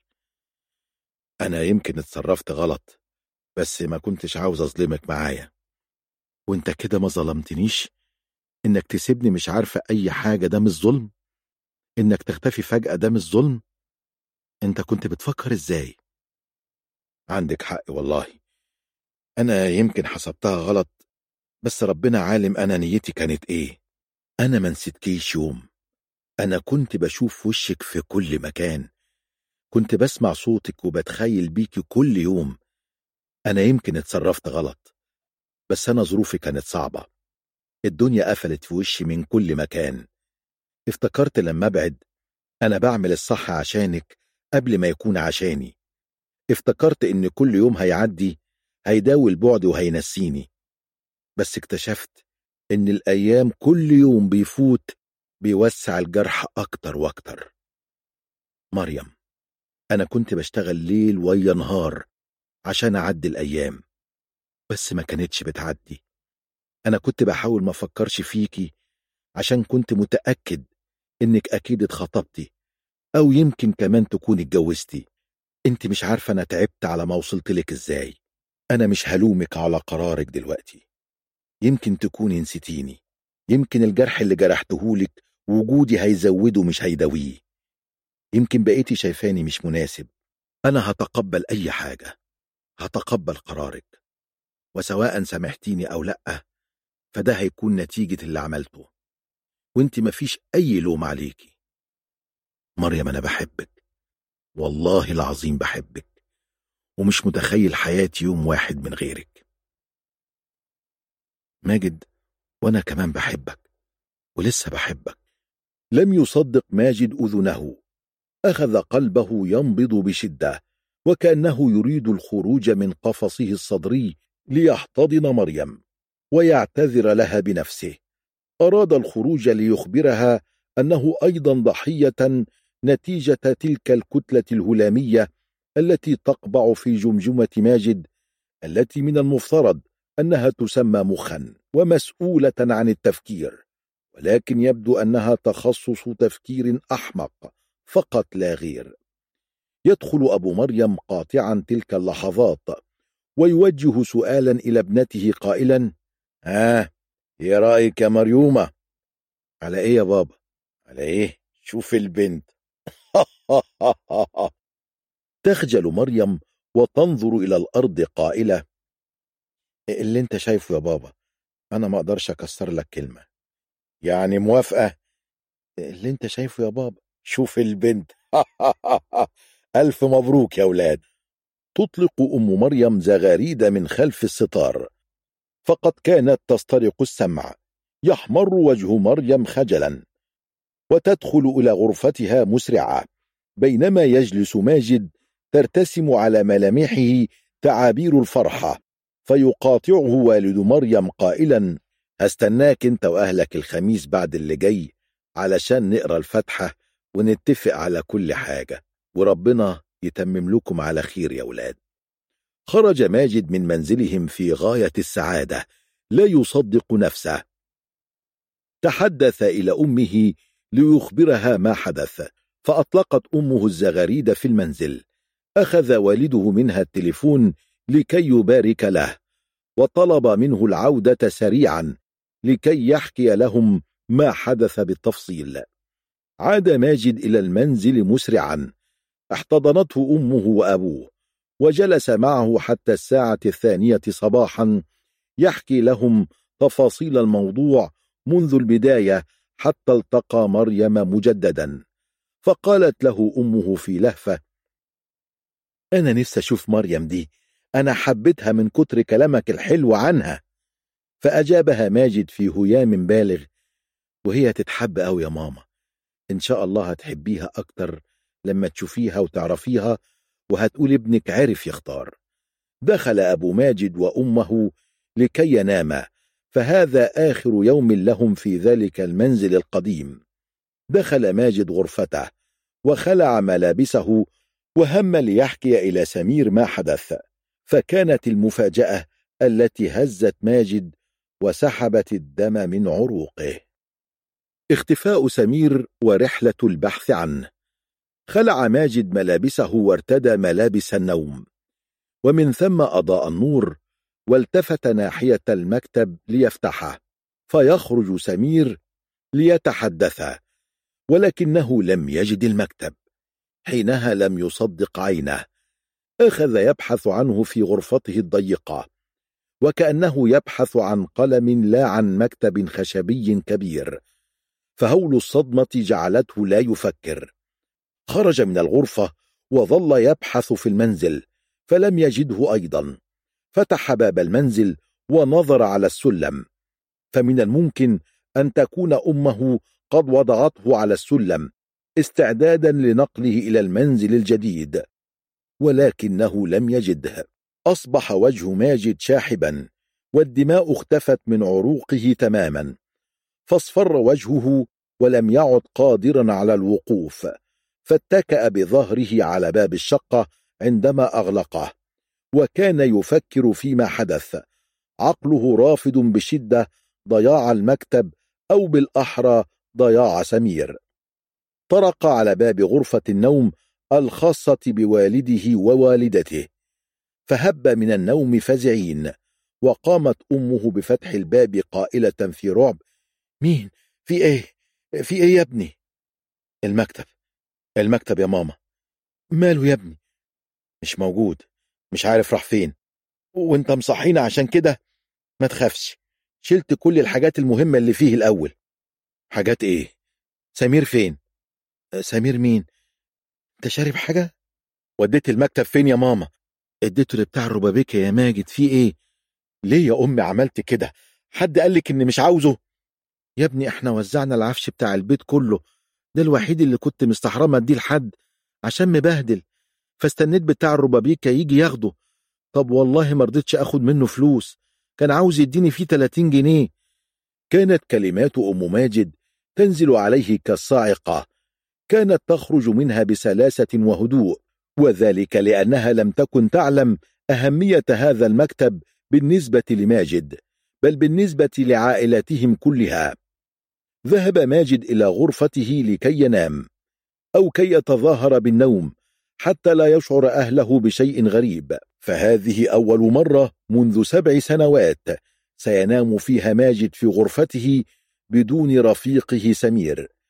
أنا يمكن اتصرفت غلط، بس ما كنتش عاوز أظلمك معايا، وانت كده ما ظلمتنيش. إنك تسيبني مش عارفة أي حاجة ده مش ظلم؟ إنك تختفي فجأة ده مش ظلم؟ انت كنت بتفكر إزاي؟ عندك حق والله، أنا يمكن حسبتها غلط، بس ربنا عالم أنا نيتي كانت إيه. أنا ما نسيتكيش يوم. أنا كنت بشوف وشك في كل مكان، كنت بسمع صوتك وبتخيل بيكي كل يوم. أنا يمكن اتصرفت غلط، بس أنا ظروفي كانت صعبة. الدنيا قفلت في وشي من كل مكان. افتكرت لما أبعد أنا بعمل الصح عشانك قبل ما يكون عشاني. افتكرت إن كل يوم هيعدي هيداوي البعد وهينسيني، بس اكتشفت إن الأيام كل يوم بيفوت بيوسع الجرح أكتر وأكتر. مريم، أنا كنت بشتغل ليل ويا نهار عشان أعدي الأيام، بس ما كانتش بتعدي. أنا كنت بحاول ما أفكرش فيكي عشان كنت متأكد إنك أكيد اتخطبتي، أو يمكن كمان تكون اتجوزتي. انت مش عارفة أنا تعبت على ما وصلتلك إزاي. أنا مش هلومك على قرارك دلوقتي، يمكن تكوني نسيتيني، يمكن الجرح اللي جرحتهولك وجودي هيزوده مش هيداويه، يمكن بقيتي شايفاني مش مناسب. أنا هتقبل أي حاجة، هتقبل قرارك، وسواء سامحتيني أو لأ فده هيكون نتيجة اللي عملته، وانت مفيش أي لوم عليكي. مريم، أنا بحبك، والله العظيم بحبك، ومش متخيل حياتي يوم واحد من غيرك. ماجد، وأنا كمان بحبك، ولسه بحبك. لم يصدق ماجد أذنه، أخذ قلبه ينبض بشدة، وكأنه يريد الخروج من قفصه الصدري ليحتضن مريم ويعتذر لها بنفسه. أراد الخروج ليخبرها أنه أيضا ضحية نتيجة تلك الكتلة الهلامية التي تقبع في جمجمة ماجد، التي من المفترض أنها تسمى مخا ومسؤولة عن التفكير، ولكن يبدو أنها تخصص تفكير أحمق فقط لا غير. يدخل أبو مريم قاطعا تلك اللحظات ويوجه سؤالا إلى ابنته قائلا: ايه رأيك يا مريومة؟ على ايه يا بابا؟ على ايه؟ شوف البنت. تخجل مريم وتنظر إلى الأرض قائلة: اللي انت شايفه يا بابا، أنا ما أقدرش أكسر لك كلمة. يعني موافقة؟ اللي انت شايفه يا بابا، شوف البنت. ألف مبروك يا ولاد. تطلق أم مريم زغاريد من خلف الستار، فقد كانت تسترق السمع. يحمر وجه مريم خجلا، وتدخل إلى غرفتها مسرعة، بينما يجلس ماجد ترتسم على ملامحه تعابير الفرحة. فيقاطعه والد مريم قائلا: هستناك انت وأهلك الخميس بعد اللي جاي علشان نقرأ الفاتحة ونتفق على كل حاجة، وربنا يتمم لكم على خير يا ولاد. خرج ماجد من منزلهم في غاية السعادة، لا يصدق نفسه. تحدث إلى أمه ليخبرها ما حدث، فأطلقت أمه الزغاريد في المنزل. أخذ والده منها التليفون لكي يبارك له، وطلب منه العودة سريعا لكي يحكي لهم ما حدث بالتفصيل. عاد ماجد إلى المنزل مسرعا، احتضنته أمه وأبوه، وجلس معه حتى الساعة 2 صباحا يحكي لهم تفاصيل الموضوع منذ البداية حتى التقى مريم مجددا. فقالت له أمه في لهفة: أنا نفسي أشوف مريم دي، أنا حبيتها من كتر كلامك الحلو عنها. فأجابها ماجد في هيام بالغ: وهي تتحب أوي يا ماما، إن شاء الله هتحبيها أكتر لما تشوفيها وتعرفيها، وهتقول ابنك عرف يختار. دخل أبو ماجد وأمه لكي يناما، فهذا آخر يوم لهم في ذلك المنزل القديم. دخل ماجد غرفته وخلع ملابسه، وهم ليحكي إلى سمير ما حدث، فكانت المفاجأة التي هزت ماجد وسحبت الدم من عروقه: اختفاء سمير ورحلة البحث عنه. خلع ماجد ملابسه وارتدى ملابس النوم، ومن ثم أضاء النور والتفت ناحية المكتب ليفتحه، فيخرج سمير ليتحدثا، ولكنه لم يجد المكتب. حينها لم يصدق عينه، أخذ يبحث عنه في غرفته الضيقة، وكأنه يبحث عن قلم لا عن مكتب خشبي كبير، فهول الصدمة جعلته لا يفكر. خرج من الغرفة وظل يبحث في المنزل فلم يجده أيضا. فتح باب المنزل ونظر على السلم، فمن الممكن أن تكون أمه قد وضعته على السلم استعدادا لنقله إلى المنزل الجديد، ولكنه لم يجده. أصبح وجه ماجد شاحبا والدماء اختفت من عروقه تماما، فاصفر وجهه ولم يعد قادرا على الوقوف، فاتكأ بظهره على باب الشقة عندما أغلقه، وكان يفكر فيما حدث، عقله رافض بشدة ضياع المكتب أو بالأحرى ضياع سمير. طرق على باب غرفة النوم الخاصة بوالده ووالدته، فهب من النوم فزعين، وقامت أمه بفتح الباب قائلة في رعب: مين؟ في ايه؟ في ايه يا ابني؟ المكتب يا ماما. ماله يا ابني؟ مش موجود، مش عارف راح فين، وانت مصحينا عشان كده. ما تخافش، شلت كل الحاجات المهمة اللي فيه الأول. حاجات ايه؟ سمير فين؟ سمير مين؟ انت شارب حاجة؟ وديت المكتب فين يا ماما؟ اديته لبتاع الربابيكة يا ماجد. في ايه؟ ليه يا أمي عملت كده؟ حد قالك إني مش عاوزه؟ يا ابني احنا وزعنا العفش بتاع البيت كله، ده الوحيد اللي كنت مستحرمة اديه لحد عشان مبهدل، فاستنيت بتاع الربابيكة يجي ياخده. طب والله ما رضيتش اخد منه فلوس، كان عاوز يديني فيه 30 جنيه. كانت كلمات أم ماجد تنزل عليه كالصاعقة، كانت تخرج منها بسلاسة وهدوء، وذلك لأنها لم تكن تعلم أهمية هذا المكتب بالنسبة لماجد، بل بالنسبة لعائلتهم كلها. ذهب ماجد إلى غرفته لكي ينام أو كي يتظاهر بالنوم حتى لا يشعر أهله بشيء غريب، فهذه أول مرة منذ 7 سنوات سينام فيها ماجد في غرفته بدون رفيقه سمير.